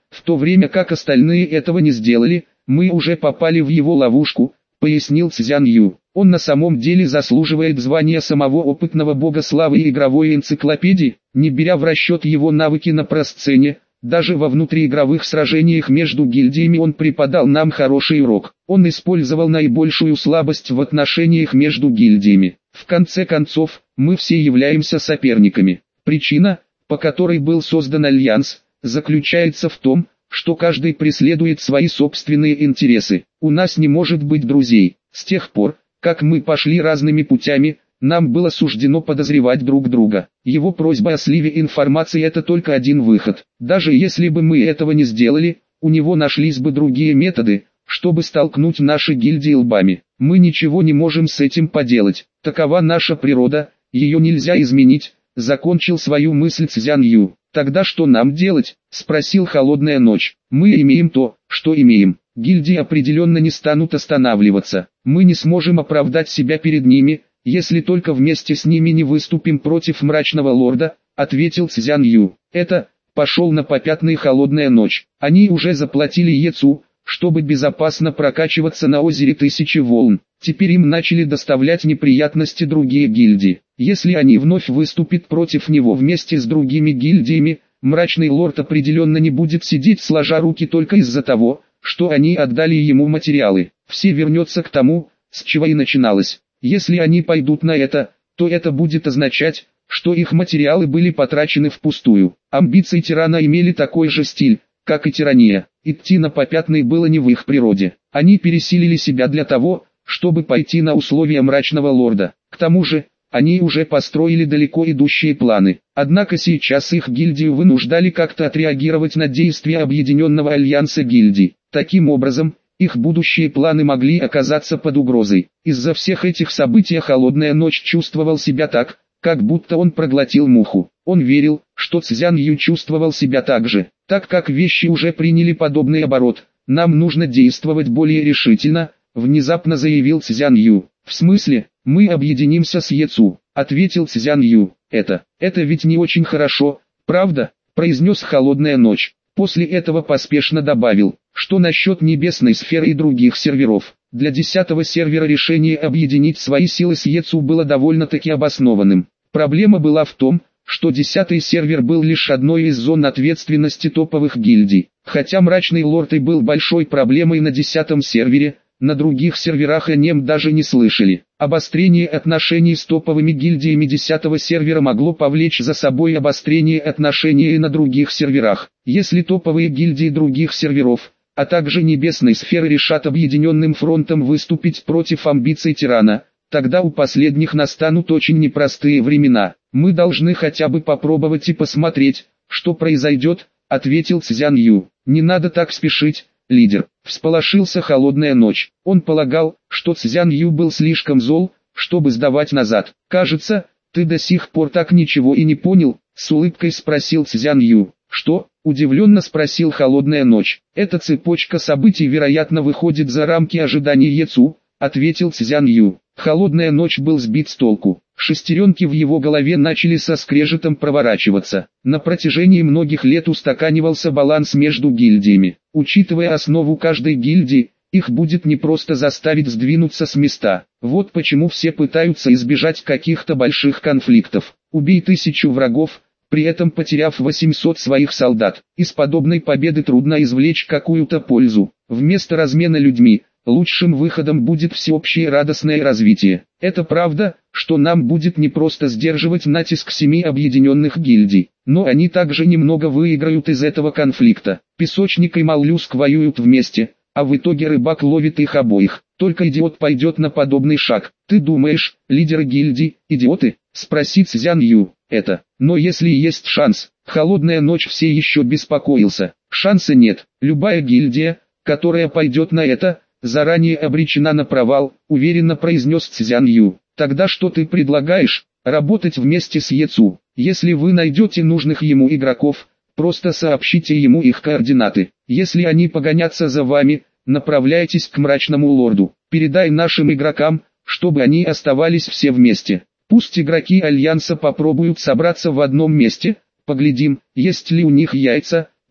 в то время как остальные этого не сделали, мы уже попали в его ловушку, пояснил Цзян Ю. Он на самом деле заслуживает звания самого опытного бога славы и игровой энциклопедии, не беря в расчет его навыки на просцене. Даже во внутриигровых сражениях между гильдиями он преподал нам хороший урок. Он использовал наибольшую слабость в отношениях между гильдиями. В конце концов, мы все являемся соперниками. Причина, по которой был создан Альянс, заключается в том, что каждый преследует свои собственные интересы. У нас не может быть друзей. С тех пор, как мы пошли разными путями, нам было суждено подозревать друг друга. Его просьба о сливе информации — это только один выход. Даже если бы мы этого не сделали, у него нашлись бы другие методы, чтобы столкнуть наши гильдии лбами. Мы ничего не можем с этим поделать. Такова наша природа, ее нельзя изменить, закончил свою мысль Цзян Ю. Тогда что нам делать? Спросил Холодная Ночь. Мы имеем то, что имеем. Гильдии определенно не станут останавливаться. Мы не сможем оправдать себя перед ними, если только вместе с ними не выступим против Мрачного Лорда, ответил Цзян Ю. Это, пошел на попятный Холодная Ночь. Они уже заплатили Ецу, чтобы безопасно прокачиваться на озере Тысячи Волн. Теперь им начали доставлять неприятности другие гильдии. Если они вновь выступят против него вместе с другими гильдиями, Мрачный Лорд определенно не будет сидеть сложа руки только из-за того, что они отдали ему материалы. Все вернется к тому, с чего и начиналось. Если они пойдут на это, то это будет означать, что их материалы были потрачены впустую. Амбиции тирана имели такой же стиль, как и тирания. Идти на попятный было не в их природе. Они пересилили себя для того, чтобы пойти на условия Мрачного Лорда. К тому же, они уже построили далеко идущие планы. Однако сейчас их гильдию вынуждали как-то отреагировать на действия Объединенного Альянса гильдий. Таким образом, их будущие планы могли оказаться под угрозой. Из-за всех этих событий Холодная Ночь чувствовал себя так, как будто он проглотил муху. Он верил, что Цзян Ю чувствовал себя так же. Так как вещи уже приняли подобный оборот, нам нужно действовать более решительно, внезапно заявил Цзян Ю. В смысле, мы объединимся с Ецу, ответил Цзян Ю. Это, это ведь не очень хорошо, правда, произнес Холодная Ночь. После этого поспешно добавил, что насчет Небесной Сферы и других серверов. Для десятого сервера решение объединить свои силы с Ецу было довольно-таки обоснованным. Проблема была в том, что десятый сервер был лишь одной из зон ответственности топовых гильдий. Хотя Мрачный Лорд и был большой проблемой на десятом сервере, на других серверах о нем даже не слышали. Обострение отношений с топовыми гильдиями десятого сервера могло повлечь за собой обострение отношений и на других серверах. Если топовые гильдии других серверов, а также Небесной Сферы решат объединенным фронтом выступить против амбиций тирана, тогда у последних настанут очень непростые времена. Мы должны хотя бы попробовать и посмотреть, что произойдет, ответил Цзян Ю. Не надо так спешить, лидер. Всполошился Холодная Ночь. Он полагал, что Цзян Ю был слишком зол, чтобы сдавать назад. Кажется, ты до сих пор так ничего и не понял, с улыбкой спросил Цзян Ю. Что? Удивленно спросил Холодная Ночь. Эта цепочка событий вероятно выходит за рамки ожиданий Ецу, ответил Цзян Ю. Холодная Ночь был сбит с толку. Шестеренки в его голове начали со скрежетом проворачиваться. На протяжении многих лет устаканивался баланс между гильдиями. Учитывая основу каждой гильдии, их будет непросто заставить сдвинуться с места. Вот почему все пытаются избежать каких-то больших конфликтов. Убей тысячу врагов, при этом потеряв восемьсот своих солдат. Из подобной победы трудно извлечь какую-то пользу. Вместо размена людьми, лучшим выходом будет всеобщее радостное развитие. Это правда, что нам будет непросто сдерживать натиск семи объединенных гильдий, но они также немного выиграют из этого конфликта. Песочник и моллюск воюют вместе, а в итоге рыбак ловит их обоих. Только идиот пойдет на подобный шаг. Ты думаешь, лидеры гильдий, идиоты? Спросит Цзян Ю. Это, но если есть шанс, Холодная Ночь все еще беспокоился. Шанса нет. Любая гильдия, которая пойдет на это, заранее обречена на провал, уверенно произнес Цзян Ю. Тогда что ты предлагаешь? Работать вместе с Ецу. Если вы найдете нужных ему игроков, просто сообщите ему их координаты. Если они погонятся за вами, направляйтесь к Мрачному Лорду. Передай нашим игрокам, чтобы они оставались все вместе. Пусть игроки Альянса попробуют собраться в одном месте, поглядим, есть ли у них яйца,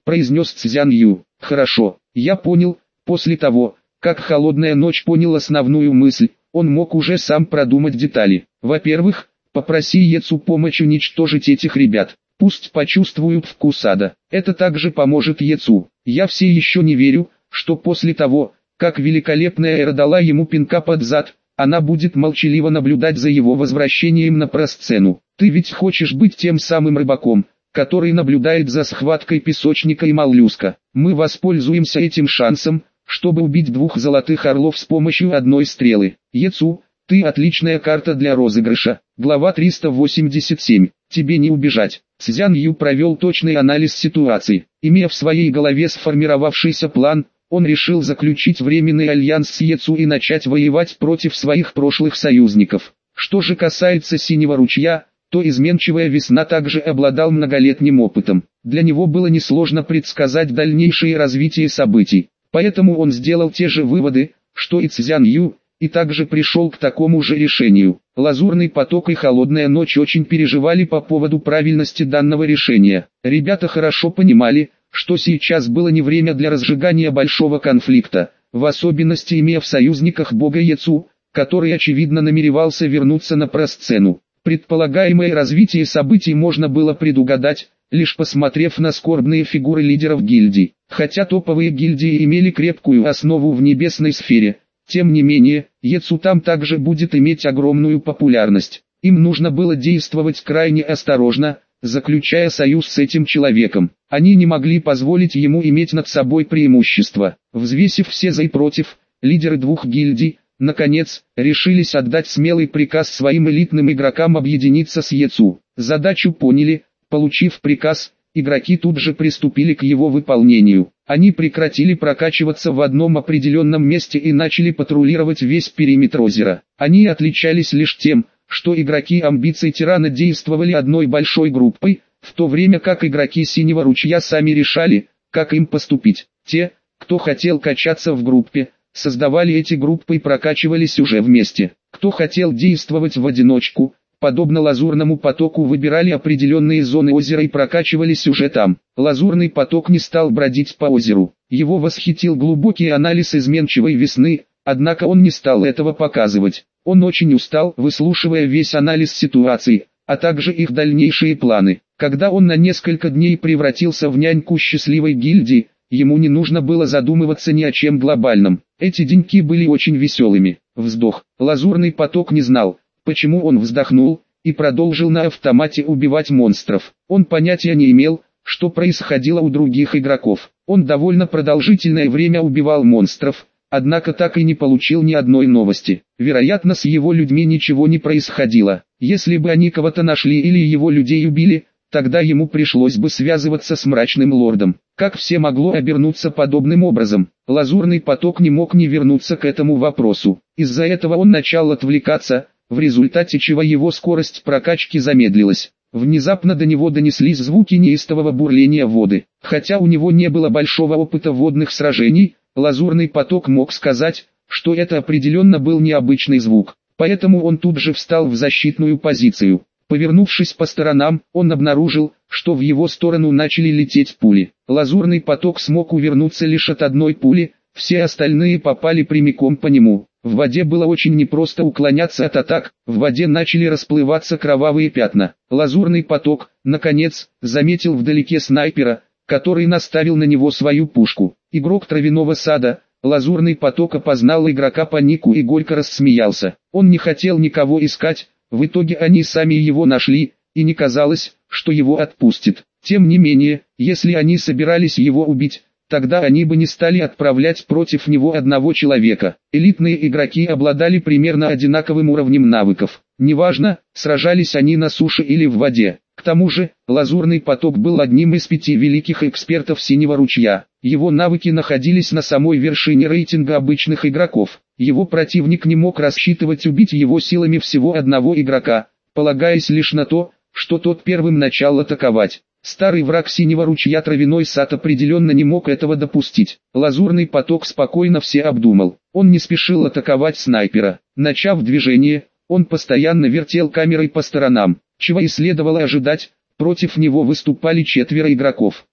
произнес Цзян Ю. Хорошо, я понял. После того, как холодная ночь понял основную мысль, он мог уже сам продумать детали. Во-первых, попроси Ецу помочь уничтожить этих ребят. Пусть почувствуют вкус ада. Это также поможет Ецу. Я все еще не верю, что после того, как великолепная Эра дала ему пинка под зад, она будет молчаливо наблюдать за его возвращением на просцену. Ты ведь хочешь быть тем самым рыбаком, который наблюдает за схваткой песочника и моллюска. Мы воспользуемся этим шансом, чтобы убить двух золотых орлов с помощью одной стрелы. Ецу, ты отличная карта для розыгрыша. Глава триста восемьдесят семь. Тебе не убежать. Цзян Ю провел точный анализ ситуации. Имея в своей голове сформировавшийся план, он решил заключить временный альянс с Ецу и начать воевать против своих прошлых союзников. Что же касается Синего ручья, то изменчивая весна также обладал многолетним опытом. Для него было несложно предсказать дальнейшее развитие событий. Поэтому он сделал те же выводы, что и Цзян Ю, и также пришел к такому же решению. Лазурный поток и холодная ночь очень переживали по поводу правильности данного решения. Ребята хорошо понимали, что сейчас было не время для разжигания большого конфликта, в особенности имея в союзниках бога Ецу, который очевидно намеревался вернуться на просцену. Предполагаемое развитие событий можно было предугадать, лишь посмотрев на скорбные фигуры лидеров гильдий. Хотя топовые гильдии имели крепкую основу в небесной сфере, тем не менее, Ецу там также будет иметь огромную популярность. Им нужно было действовать крайне осторожно, заключая союз с этим человеком. Они не могли позволить ему иметь над собой преимущество. Взвесив все за и против, лидеры двух гильдий, наконец, решились отдать смелый приказ своим элитным игрокам объединиться с Ецу. Задачу поняли, получив приказ, игроки тут же приступили к его выполнению. Они прекратили прокачиваться в одном определенном месте и начали патрулировать весь периметр озера. Они отличались лишь тем, что игроки амбиций тирана действовали одной большой группой, в то время как игроки Синего ручья сами решали, как им поступить. Те, кто хотел качаться в группе, создавали эти группы и прокачивались уже вместе. Кто хотел действовать в одиночку, подобно лазурному потоку, выбирали определенные зоны озера и прокачивались уже там. Лазурный поток не стал бродить по озеру. Его восхитил глубокий анализ изменчивой весны, однако он не стал этого показывать. Он очень устал, выслушивая весь анализ ситуации, а также их дальнейшие планы. Когда он на несколько дней превратился в няньку счастливой гильдии, ему не нужно было задумываться ни о чем глобальном. Эти деньки были очень веселыми. Вздох. Лазурный поток не знал, почему он вздохнул, и продолжил на автомате убивать монстров. Он понятия не имел, что происходило у других игроков. Он довольно продолжительное время убивал монстров, однако так и не получил ни одной новости. Вероятно, с его людьми ничего не происходило. Если бы они кого-то нашли или его людей убили, тогда ему пришлось бы связываться с мрачным лордом. Как все могло обернуться подобным образом? Лазурный поток не мог не вернуться к этому вопросу. Из-за этого он начал отвлекаться, в результате чего его скорость прокачки замедлилась. Внезапно до него донеслись звуки неистового бурления воды. Хотя у него не было большого опыта водных сражений, лазурный поток мог сказать, что это определенно был необычный звук. Поэтому он тут же встал в защитную позицию. Повернувшись по сторонам, он обнаружил, что в его сторону начали лететь пули. Лазурный поток смог увернуться лишь от одной пули, все остальные попали прямиком по нему. В воде было очень непросто уклоняться от атак, в воде начали расплываться кровавые пятна. Лазурный поток, наконец, заметил вдалеке снайпера, который наставил на него свою пушку. Игрок травяного сада, лазурный поток, опознал игрока по нику и горько рассмеялся. Он не хотел никого искать, в итоге они сами его нашли, и не казалось, что его отпустит. Тем не менее, если они собирались его убить, тогда они бы не стали отправлять против него одного человека. Элитные игроки обладали примерно одинаковым уровнем навыков. Неважно, сражались они на суше или в воде. К тому же, лазурный поток был одним из пяти великих экспертов Синего ручья. Его навыки находились на самой вершине рейтинга обычных игроков. Его противник не мог рассчитывать убить его силами всего одного игрока, полагаясь лишь на то, что тот первым начал атаковать. Старый враг Синего ручья травяной сад определенно не мог этого допустить. Лазурный поток спокойно все обдумал. Он не спешил атаковать снайпера. Начав движение, он постоянно вертел камерой по сторонам. Чего и следовало ожидать, против него выступали четверо игроков.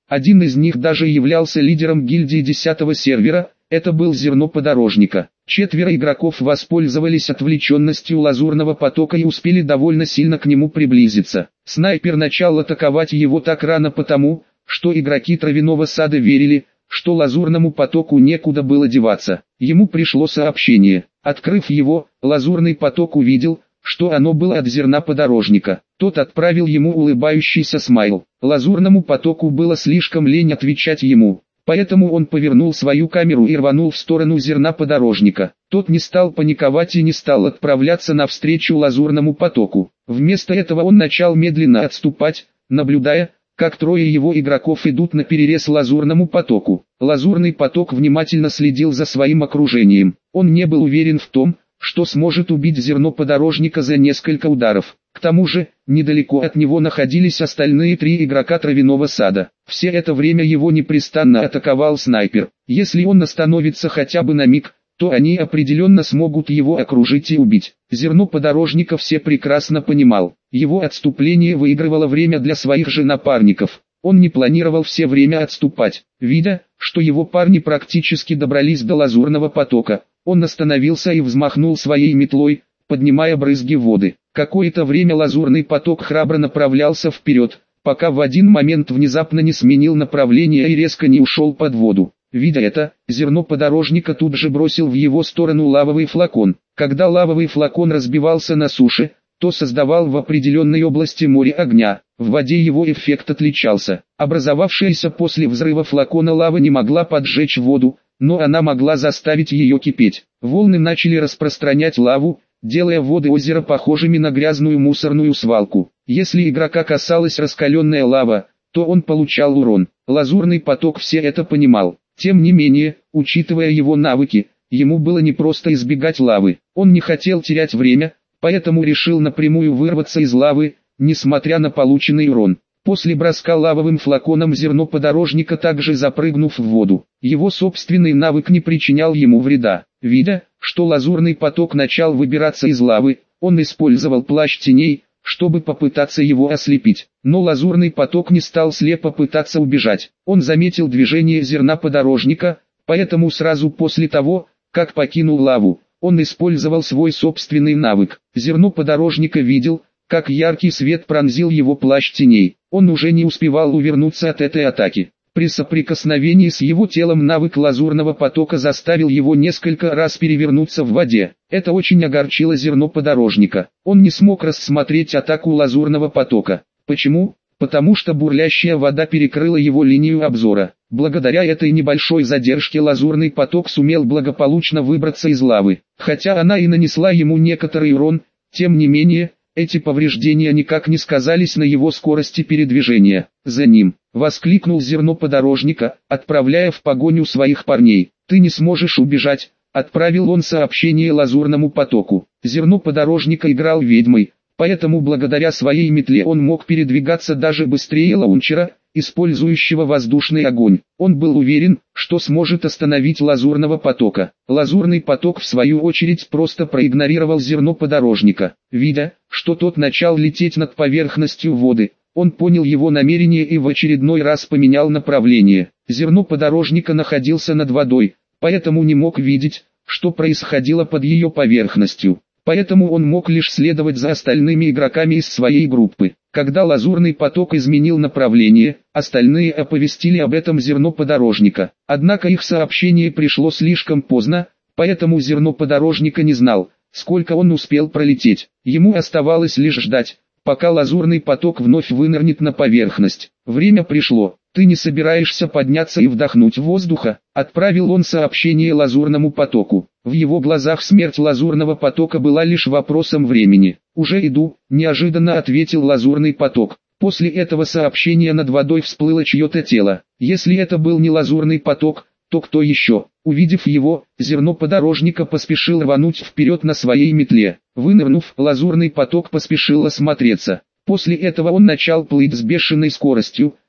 Один из них даже являлся лидером гильдии десятого сервера, это был Зерно Подорожника. Четверо игроков воспользовались отвлеченностью лазурного потока и успели довольно сильно к нему приблизиться. Снайпер начал атаковать его так рано потому, что игроки Травяного Сада верили, что лазурному потоку некуда было деваться. Ему пришло сообщение. Открыв его, лазурный поток увидел, что оно было от Зерна Подорожника. Тот отправил ему улыбающийся смайл. Лазурному потоку было слишком лень отвечать ему, поэтому он повернул свою камеру и рванул в сторону Зерна Подорожника. Тот не стал паниковать и не стал отправляться навстречу лазурному потоку. Вместо этого он начал медленно отступать, наблюдая, как трое его игроков идут на перерез лазурному потоку. Лазурный поток внимательно следил за своим окружением. Он не был уверен в том, что сможет убить Зерно Подорожника за несколько ударов. К тому же, недалеко от него находились остальные три игрока Травяного Сада. Все это время его непрестанно атаковал снайпер. Если он остановится хотя бы на миг, то они определенно смогут его окружить и убить. Зерно Подорожника все прекрасно понимал. Его отступление выигрывало время для своих же напарников. Он не планировал все время отступать. Видя, что его парни практически добрались до лазурного потока, он остановился и взмахнул своей метлой, поднимая брызги воды. Какое-то время лазурный поток храбро направлялся вперед, пока в один момент внезапно не сменил направление и резко не ушел под воду. Видя это, Зерно Подорожника тут же бросил в его сторону лавовый флакон. Когда лавовый флакон разбивался на суше, то создавал в определенной области море огня. В воде его эффект отличался. Образовавшаяся после взрыва флакона лава не могла поджечь воду, но она могла заставить ее кипеть. Волны начали распространять лаву, делая воды озера похожими на грязную мусорную свалку. Если игрока касалась раскаленная лава, то он получал урон. Лазурный поток все это понимал. Тем не менее, учитывая его навыки, ему было непросто избегать лавы. Он не хотел терять время, поэтому решил напрямую вырваться из лавы, несмотря на полученный урон. После броска лавовым флаконом Зерно Подорожника также запрыгнув в воду. Его собственный навык не причинял ему вреда. Видя, что лазурный поток начал выбираться из лавы, он использовал плащ теней, чтобы попытаться его ослепить. Но лазурный поток не стал слепо пытаться убежать. Он заметил движение Зерна Подорожника, поэтому сразу после того, как покинул лаву, он использовал свой собственный навык. Зерно Подорожника видел, как яркий свет пронзил его плащ теней. Он уже не успевал увернуться от этой атаки. При соприкосновении с его телом навык лазурного потока заставил его несколько раз перевернуться в воде. Это очень огорчило Зерно Подорожника. Он не смог рассмотреть атаку лазурного потока. Почему? Потому что бурлящая вода перекрыла его линию обзора. Благодаря этой небольшой задержке лазурный поток сумел благополучно выбраться из лавы. Хотя она и нанесла ему некоторый урон, тем не менее, эти повреждения никак не сказались на его скорости передвижения. За ним, воскликнул Зерно Подорожника, отправляя в погоню своих парней. «Ты не сможешь убежать», — отправил он сообщение лазурному потоку. Зерно Подорожника играл ведьмой, поэтому благодаря своей метле он мог передвигаться даже быстрее лаунчера, использующего воздушный огонь. Он был уверен, что сможет остановить лазурного потока. Лазурный поток в свою очередь просто проигнорировал Зерно Подорожника. Видя, что тот начал лететь над поверхностью воды, он понял его намерение и в очередной раз поменял направление. Зерно Подорожника находился над водой, поэтому не мог видеть, что происходило под ее поверхностью. Поэтому он мог лишь следовать за остальными игроками из своей группы. Когда лазурный поток изменил направление, остальные оповестили об этом Зерно Подорожника. Однако их сообщение пришло слишком поздно, поэтому Зерно Подорожника не знал, сколько он успел пролететь. Ему оставалось лишь ждать, пока лазурный поток вновь вынырнет на поверхность. Время пришло. «Ты не собираешься подняться и вдохнуть воздуха?» — отправил он сообщение лазурному потоку. В его глазах смерть лазурного потока была лишь вопросом времени. «Уже иду», — неожиданно ответил лазурный поток. После этого сообщения над водой всплыло чье-то тело. Если это был не лазурный поток, то кто еще? Увидев его, Зерно Подорожника поспешил рвануть вперед на своей метле. Вынырнув, лазурный поток поспешил осмотреться. После этого он начал плыть с бешеной скоростью,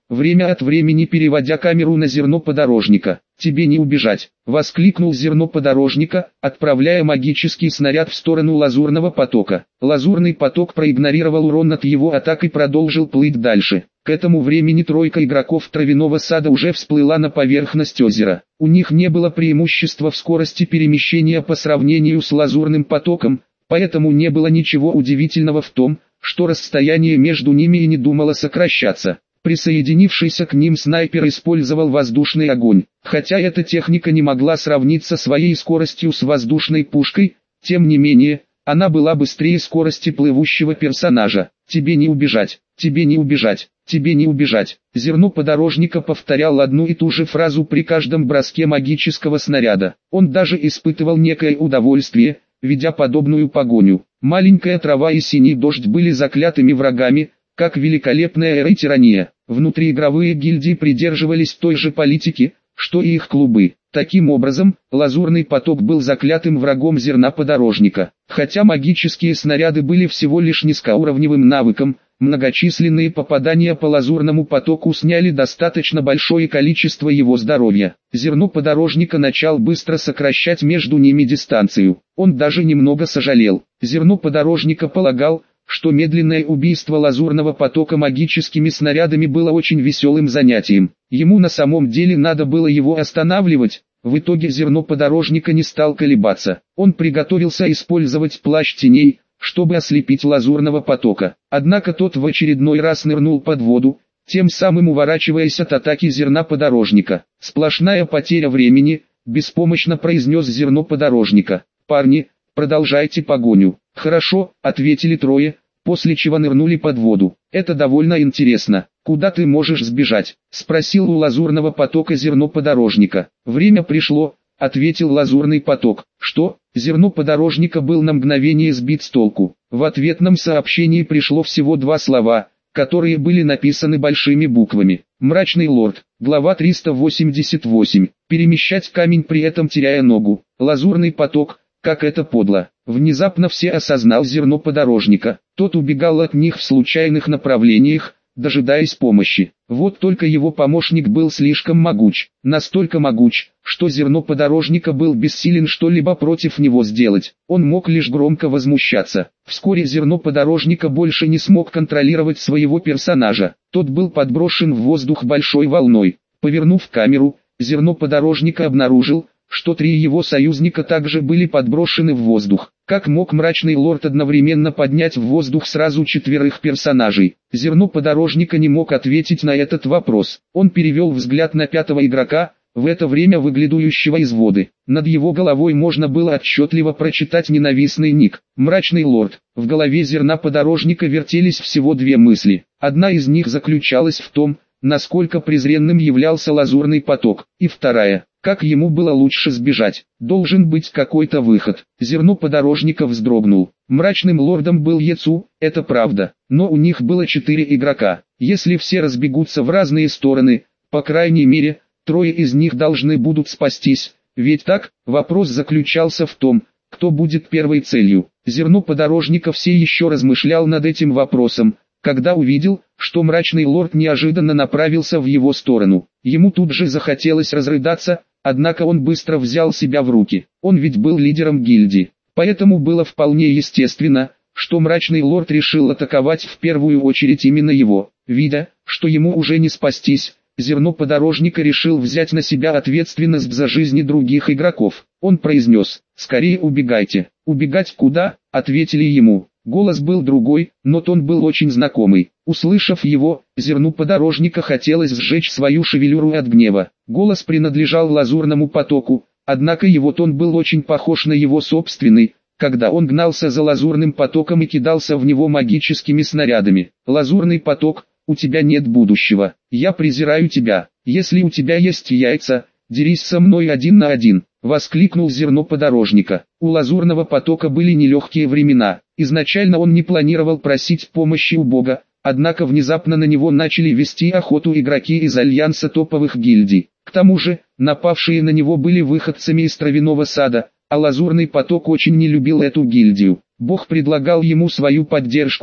время от времени переводя камеру на зерно подорожника. «Тебе не убежать!» — воскликнул зерно подорожника, отправляя магический снаряд в сторону лазурного потока. Лазурный поток проигнорировал урон от его атак и продолжил плыть дальше. К этому времени тройка игроков травяного сада уже всплыла на поверхность озера. У них не было преимущества в скорости перемещения по сравнению с лазурным потоком, поэтому не было ничего удивительного в том, что расстояние между ними и не думало сокращаться. Присоединившийся к ним снайпер использовал воздушный огонь. Хотя эта техника не могла сравниться своей скоростью с воздушной пушкой, тем не менее, она была быстрее скорости плывущего персонажа. «Тебе не убежать, тебе не убежать, тебе не убежать». Зерно подорожника повторял одну и ту же фразу при каждом броске магического снаряда. Он даже испытывал некое удовольствие, ведя подобную погоню. Маленькая трава и синий дождь были заклятыми врагами, как великолепная эра и тирания. Внутриигровые гильдии придерживались той же политики, что и их клубы. Таким образом, лазурный поток был заклятым врагом зерна подорожника. Хотя магические снаряды были всего лишь низкоуровневым навыком, многочисленные попадания по лазурному потоку сняли достаточно большое количество его здоровья. Зерно подорожника начал быстро сокращать между ними дистанцию. Он даже немного сожалел. Зерно подорожника полагал, что медленное убийство лазурного потока магическими снарядами было очень веселым занятием. Ему на самом деле надо было его останавливать. В итоге зерно подорожника не стал колебаться. Он приготовился использовать плащ теней, чтобы ослепить лазурного потока. Однако тот в очередной раз нырнул под воду, тем самым уворачиваясь от атаки зерна подорожника. «Сплошная потеря времени», — беспомощно произнес зерно подорожника. «Парни, продолжайте погоню». «Хорошо», — ответили трое, после чего нырнули под воду. «Это довольно интересно. Куда ты можешь сбежать?» — спросил у лазурного потока зерно подорожника. «Время пришло», — ответил лазурный поток. «Что?» Зерно подорожника был на мгновение сбит с толку. В ответном сообщении пришло всего два слова, которые были написаны большими буквами. «Мрачный лорд», глава триста восемьдесят восемь. Перемещать камень, при этом теряя ногу. Лазурный поток, как это подло. Внезапно все осознал зерно подорожника. Тот убегал от них в случайных направлениях, дожидаясь помощи. Вот только его помощник был слишком могуч, настолько могуч, что зерно подорожника был бессилен что-либо против него сделать. Он мог лишь громко возмущаться. Вскоре зерно подорожника больше не смог контролировать своего персонажа. Тот был подброшен в воздух большой волной. Повернув камеру, зерно подорожника обнаружил, что три его союзника также были подброшены в воздух. Как мог мрачный лорд одновременно поднять в воздух сразу четверых персонажей? Зерно подорожника не мог ответить на этот вопрос. Он перевел взгляд на пятого игрока, в это время выглядывающего из воды. Над его головой можно было отчетливо прочитать ненавистный ник. «Мрачный лорд». В голове зерна подорожника вертелись всего две мысли. Одна из них заключалась в том, насколько презренным являлся лазурный поток, и вторая, как ему было лучше сбежать. Должен быть какой-то выход. Зерно подорожника вздрогнул. Мрачным лордом был Ецу, это правда, но у них было четыре игрока. Если все разбегутся в разные стороны, по крайней мере, трое из них должны будут спастись. Ведь так, вопрос заключался в том, кто будет первой целью. Зерно подорожника все еще размышлял над этим вопросом, когда увидел, что мрачный лорд неожиданно направился в его сторону. Ему тут же захотелось разрыдаться, однако он быстро взял себя в руки. Он ведь был лидером гильдии, поэтому было вполне естественно, что мрачный лорд решил атаковать в первую очередь именно его. Видя, что ему уже не спастись, зерно подорожника решил взять на себя ответственность за жизни других игроков. Он произнес: «Скорее убегайте». «Убегать куда?» — ответили ему. Голос был другой, но тон был очень знакомый. Услышав его, зерну подорожника хотелось сжечь свою шевелюру от гнева. Голос принадлежал лазурному потоку, однако его тон был очень похож на его собственный, когда он гнался за лазурным потоком и кидался в него магическими снарядами. «Лазурный поток, у тебя нет будущего. Я презираю тебя. Если у тебя есть яйца, дерись со мной один на один», — воскликнул зерно подорожника. У лазурного потока были нелегкие времена. Изначально он не планировал просить помощи у бога, однако внезапно на него начали вести охоту игроки из альянса топовых гильдий. К тому же, напавшие на него были выходцами из травяного сада, а лазурный поток очень не любил эту гильдию. Бог предлагал ему свою поддержку,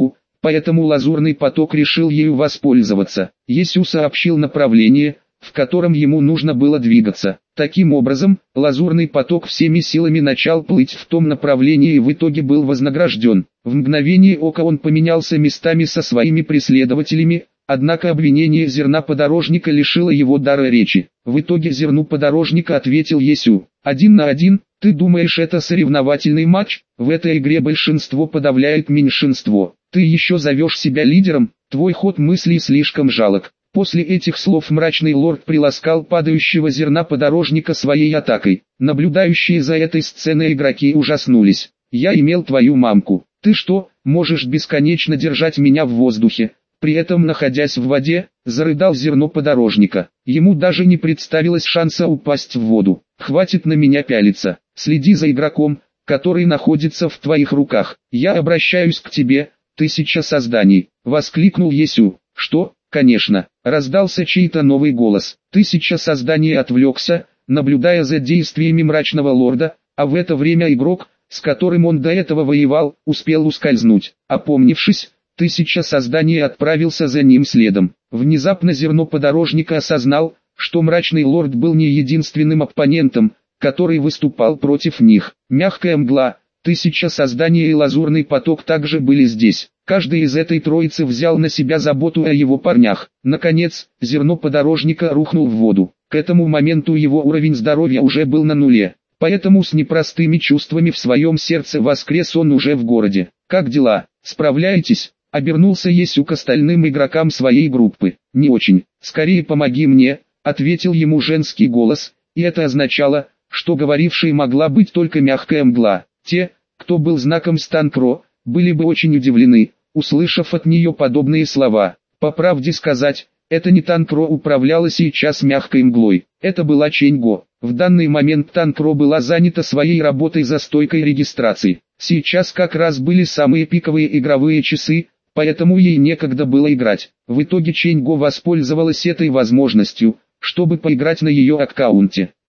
поэтому Лазурный поток решил ею воспользоваться. Есю сообщил направление, в котором ему нужно было двигаться. Таким образом, Лазурный поток всеми силами начал плыть в том направлении и в итоге был вознагражден. В мгновение ока он поменялся местами со своими преследователями, однако обвинение зерна подорожника лишило его дара речи. В итоге зерну подорожника ответил Есю: «Один на один, ты думаешь, это соревновательный матч? В этой игре большинство подавляет меньшинство. Ты еще зовешь себя лидером? Твой ход мыслей слишком жалок». После этих слов мрачный лорд приласкал падающего зерна подорожника своей атакой. Наблюдающие за этой сценой игроки ужаснулись. «Я имел твою мамку. Ты что, можешь бесконечно держать меня в воздухе, при этом находясь в воде?» — зарыдал зерно подорожника. Ему даже не представилось шанса упасть в воду. «Хватит на меня пялиться. Следи за игроком, который находится в твоих руках. Я обращаюсь к тебе, тысяча созданий», — воскликнул Есю. «Что? Конечно», — раздался чей-то новый голос. Тысяча созданий отвлекся, наблюдая за действиями мрачного лорда, а в это время игрок, с которым он до этого воевал, успел ускользнуть. Опомнившись, Тысяча созданий отправился за ним следом. Внезапно зерно подорожника осознал, что мрачный лорд был не единственным оппонентом, который выступал против них. Мягкая мгла, Тысяча созданий и Лазурный поток также были здесь. Каждый из этой троицы взял на себя заботу о его парнях. Наконец, зерно подорожника рухнул в воду. К этому моменту его уровень здоровья уже был на нуле. Поэтому с непростыми чувствами в своем сердце воскрес он уже в городе. «Как дела? Справляетесь?» — обернулся Есю к остальным игрокам своей группы. «Не очень. Скорее помоги мне», — ответил ему женский голос, и это означало, что говорившей могла быть только мягкая мгла. Те, кто был знаком Станкро, были бы очень удивлены, услышав от нее подобные слова. По правде сказать, это не Танкро управляла сейчас мягкой мглой, это была Ченьго. В данный момент Танкро была занята своей работой за стойкой регистрации. Сейчас как раз были самые пиковые игровые часы, поэтому ей некогда было играть. В итоге Ченьго воспользовалась этой возможностью, чтобы поиграть на ее аккаунте.